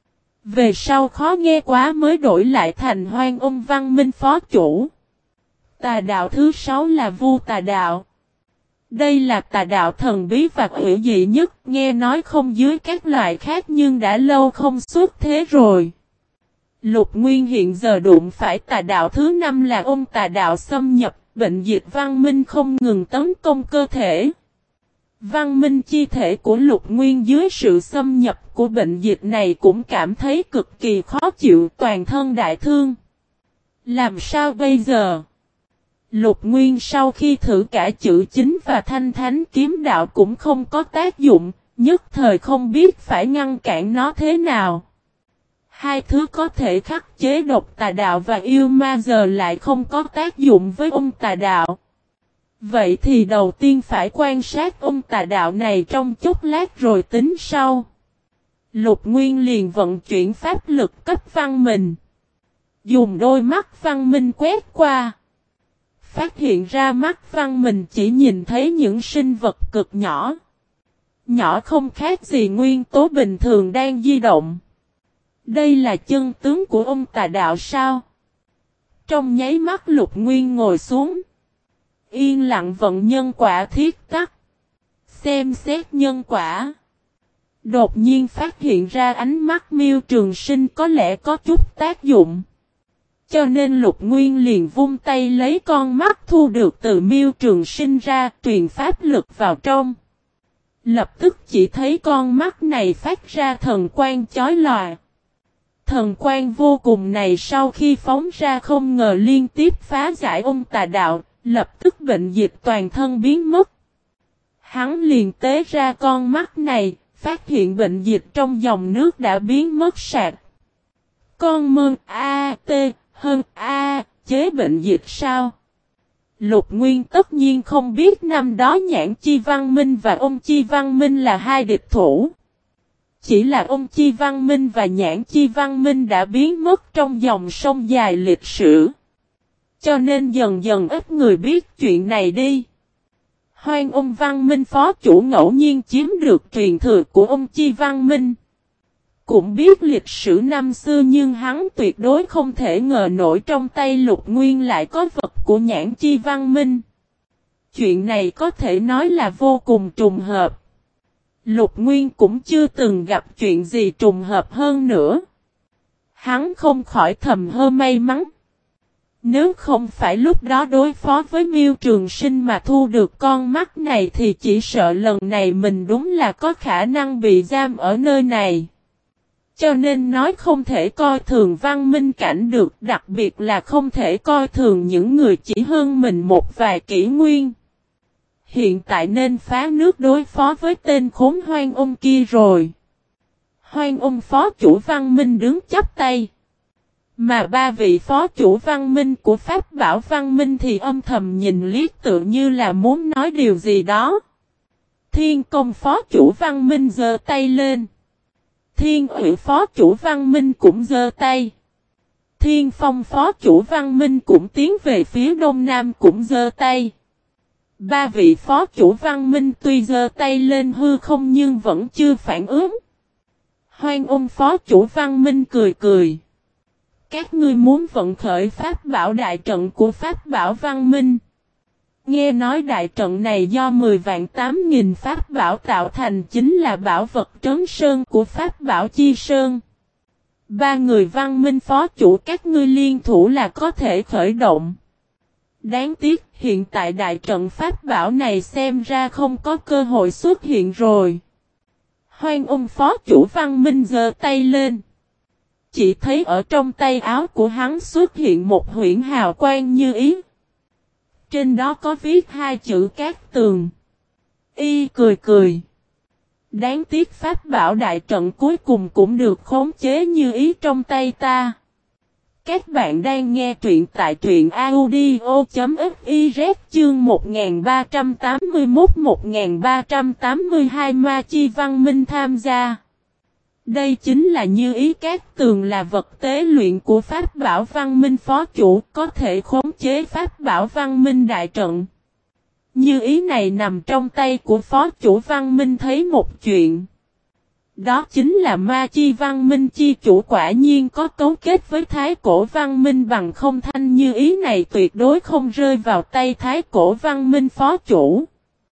Về sau khó nghe quá mới đổi lại thành Hoang Văn Minh phó chủ. Tà đạo thứ 6 là Vu tà đạo. Đây là tà đạo thần bí và hữu dị nhất, nghe nói không dưới các loại khác nhưng đã lâu không xuất thế rồi. Lục Nguyên hiện giờ đụng phải tà đạo thứ 5 là tà đạo xâm nhập, bệnh dịch văn minh không ngừng tấn công cơ thể. Văn minh chi thể của Lục Nguyên dưới sự xâm nhập của bệnh dịch này cũng cảm thấy cực kỳ khó chịu, toàn thân đại thương. Làm sao bây giờ? Lục Nguyên sau khi thử cả chữ chính và thanh thánh kiếm đạo cũng không có tác dụng, nhất thời không biết phải ngăn cản nó thế nào. Hai thứ có thể khắc chế độc tà đạo và yêu ma giờ lại không có tác dụng với tà đạo. Vậy thì đầu tiên phải quan sát tà đạo này trong chốc lát rồi tính sau. Lục Nguyên liền vận chuyển pháp lực cấp văn mình. Dùng đôi mắt văn minh quét qua. Phát hiện ra mắt Văn mình chỉ nhìn thấy những sinh vật cực nhỏ. Nhỏ không khác gì nguyên tố bình thường đang di động. Đây là chân tướng của ông tà đạo sao? Trong nháy mắt Lục Nguyên ngồi xuống. Yên lặng vận nhân quả thiết tắc. Xem xét nhân quả. Đột nhiên phát hiện ra ánh mắt Miêu Trường Sinh có lẽ có chút tác dụng. Cho nên Lục Nguyên liền vung tay lấy con mắt thu được từ Miêu Trường Sinh ra, truyền pháp lực vào trong. Lập tức chỉ thấy con mắt này phát ra thần quang chói lòa. Thần quang vô cùng này sau khi phóng ra không ngờ liên tiếp phá giải ông tà đạo, lập tức bệnh dịch toàn thân biến mất. Hắn liền tế ra con mắt này, phát hiện bệnh dịch trong dòng nước đã biến mất sạch. Con mơn A.T. hơn A. chế bệnh dịch sao? Lục Nguyên tất nhiên không biết năm đó Nhãn Chi Văn Minh và ông Chi Văn Minh là hai địch thủ. Chỉ là ông Chi Văn Minh và Nhãn Chi Văn Minh đã biến mất trong dòng sông dài lịch sử. Cho nên dần dần ít người biết chuyện này đi. Hoan ông Văn Minh phó chủ ngẫu nhiên chiếm được truyền thừa của ông Chi Văn Minh. Cũng biết lịch sử năm xưa nhưng hắn tuyệt đối không thể ngờ nổi trong tay Lục Nguyên lại có vật của Nhãn Chi Văn Minh. Chuyện này có thể nói là vô cùng trùng hợp. Lục Nguyên cũng chưa từng gặp chuyện gì trùng hợp hơn nữa. Hắn không khỏi thầm hơ may mắn. Nếu không phải lúc đó đối phó với Miêu Trường Sinh mà thu được con mắt này thì chỉ sợ lần này mình đúng là có khả năng bị giam ở nơi này. Cho nên nói không thể coi thường văn minh cảnh được, đặc biệt là không thể coi thường những người chỉ hơn mình một vài kỷ nguyên. Hiện tại nên phá nước đối phó với tên khốn Hoan ông kia rồi. Hoan ông phó chủ văn minh đứng chắp tay. Mà ba vị phó chủ văn minh của Pháp Bảo Văn Minh thì âm thầm nhìn liếc tự như là muốn nói điều gì đó. Thiên Công phó chủ văn minh giơ tay lên. Thiên Ủy phó chủ văn minh cũng giơ tay. Thiên Phong phó chủ văn minh cũng tiến về phía đông nam cũng giơ tay. Ba vị phó chủ văn minh tuy giơ tay lên hư không nhưng vẫn chưa phản ứng. Hoan ông phó chủ văn minh cười cười. Các ngươi muốn vận khởi pháp bảo đại trận của Pháp Bảo Văn Minh. Nghe nói đại trận này do 10.800 pháp bảo tạo thành, chính là bảo vật trấn sơn của Pháp Bảo Chi Sơn. Ba người Văn Minh phó chủ các ngươi liên thủ là có thể khởi động. Đáng tiếc hiện tại đại trận Pháp Bảo này xem ra không có cơ hội xuất hiện rồi. Hoan ông phó chủ Văn Minh giơ tay lên. Chỉ thấy ở trong tay áo của hắn xuất hiện một huyễn hào quang như ý. Trên đó có viết hai chữ Cát Tường. Y cười cười. Đáng tiếc pháp bảo đại trận cuối cùng cũng được khống chế như ý trong tay ta. Các bạn đang nghe truyện tại truyện audio.fiz chương 1381-1382 Ma Chi Văn Minh tham gia. Đây chính là Như Ý Cát Tường, là vật tế luyện của Pháp Bảo Văn Minh phó chủ, có thể khống chế Pháp Bảo Văn Minh đại trận. Như Ý này nằm trong tay của phó chủ Văn Minh thấy một chuyện. Đó chính là Ma Chi Văn Minh chi chủ quả nhiên có cấu kết với Thái Cổ Văn Minh, bằng không thanh Như Ý này tuyệt đối không rơi vào tay Thái Cổ Văn Minh phó chủ.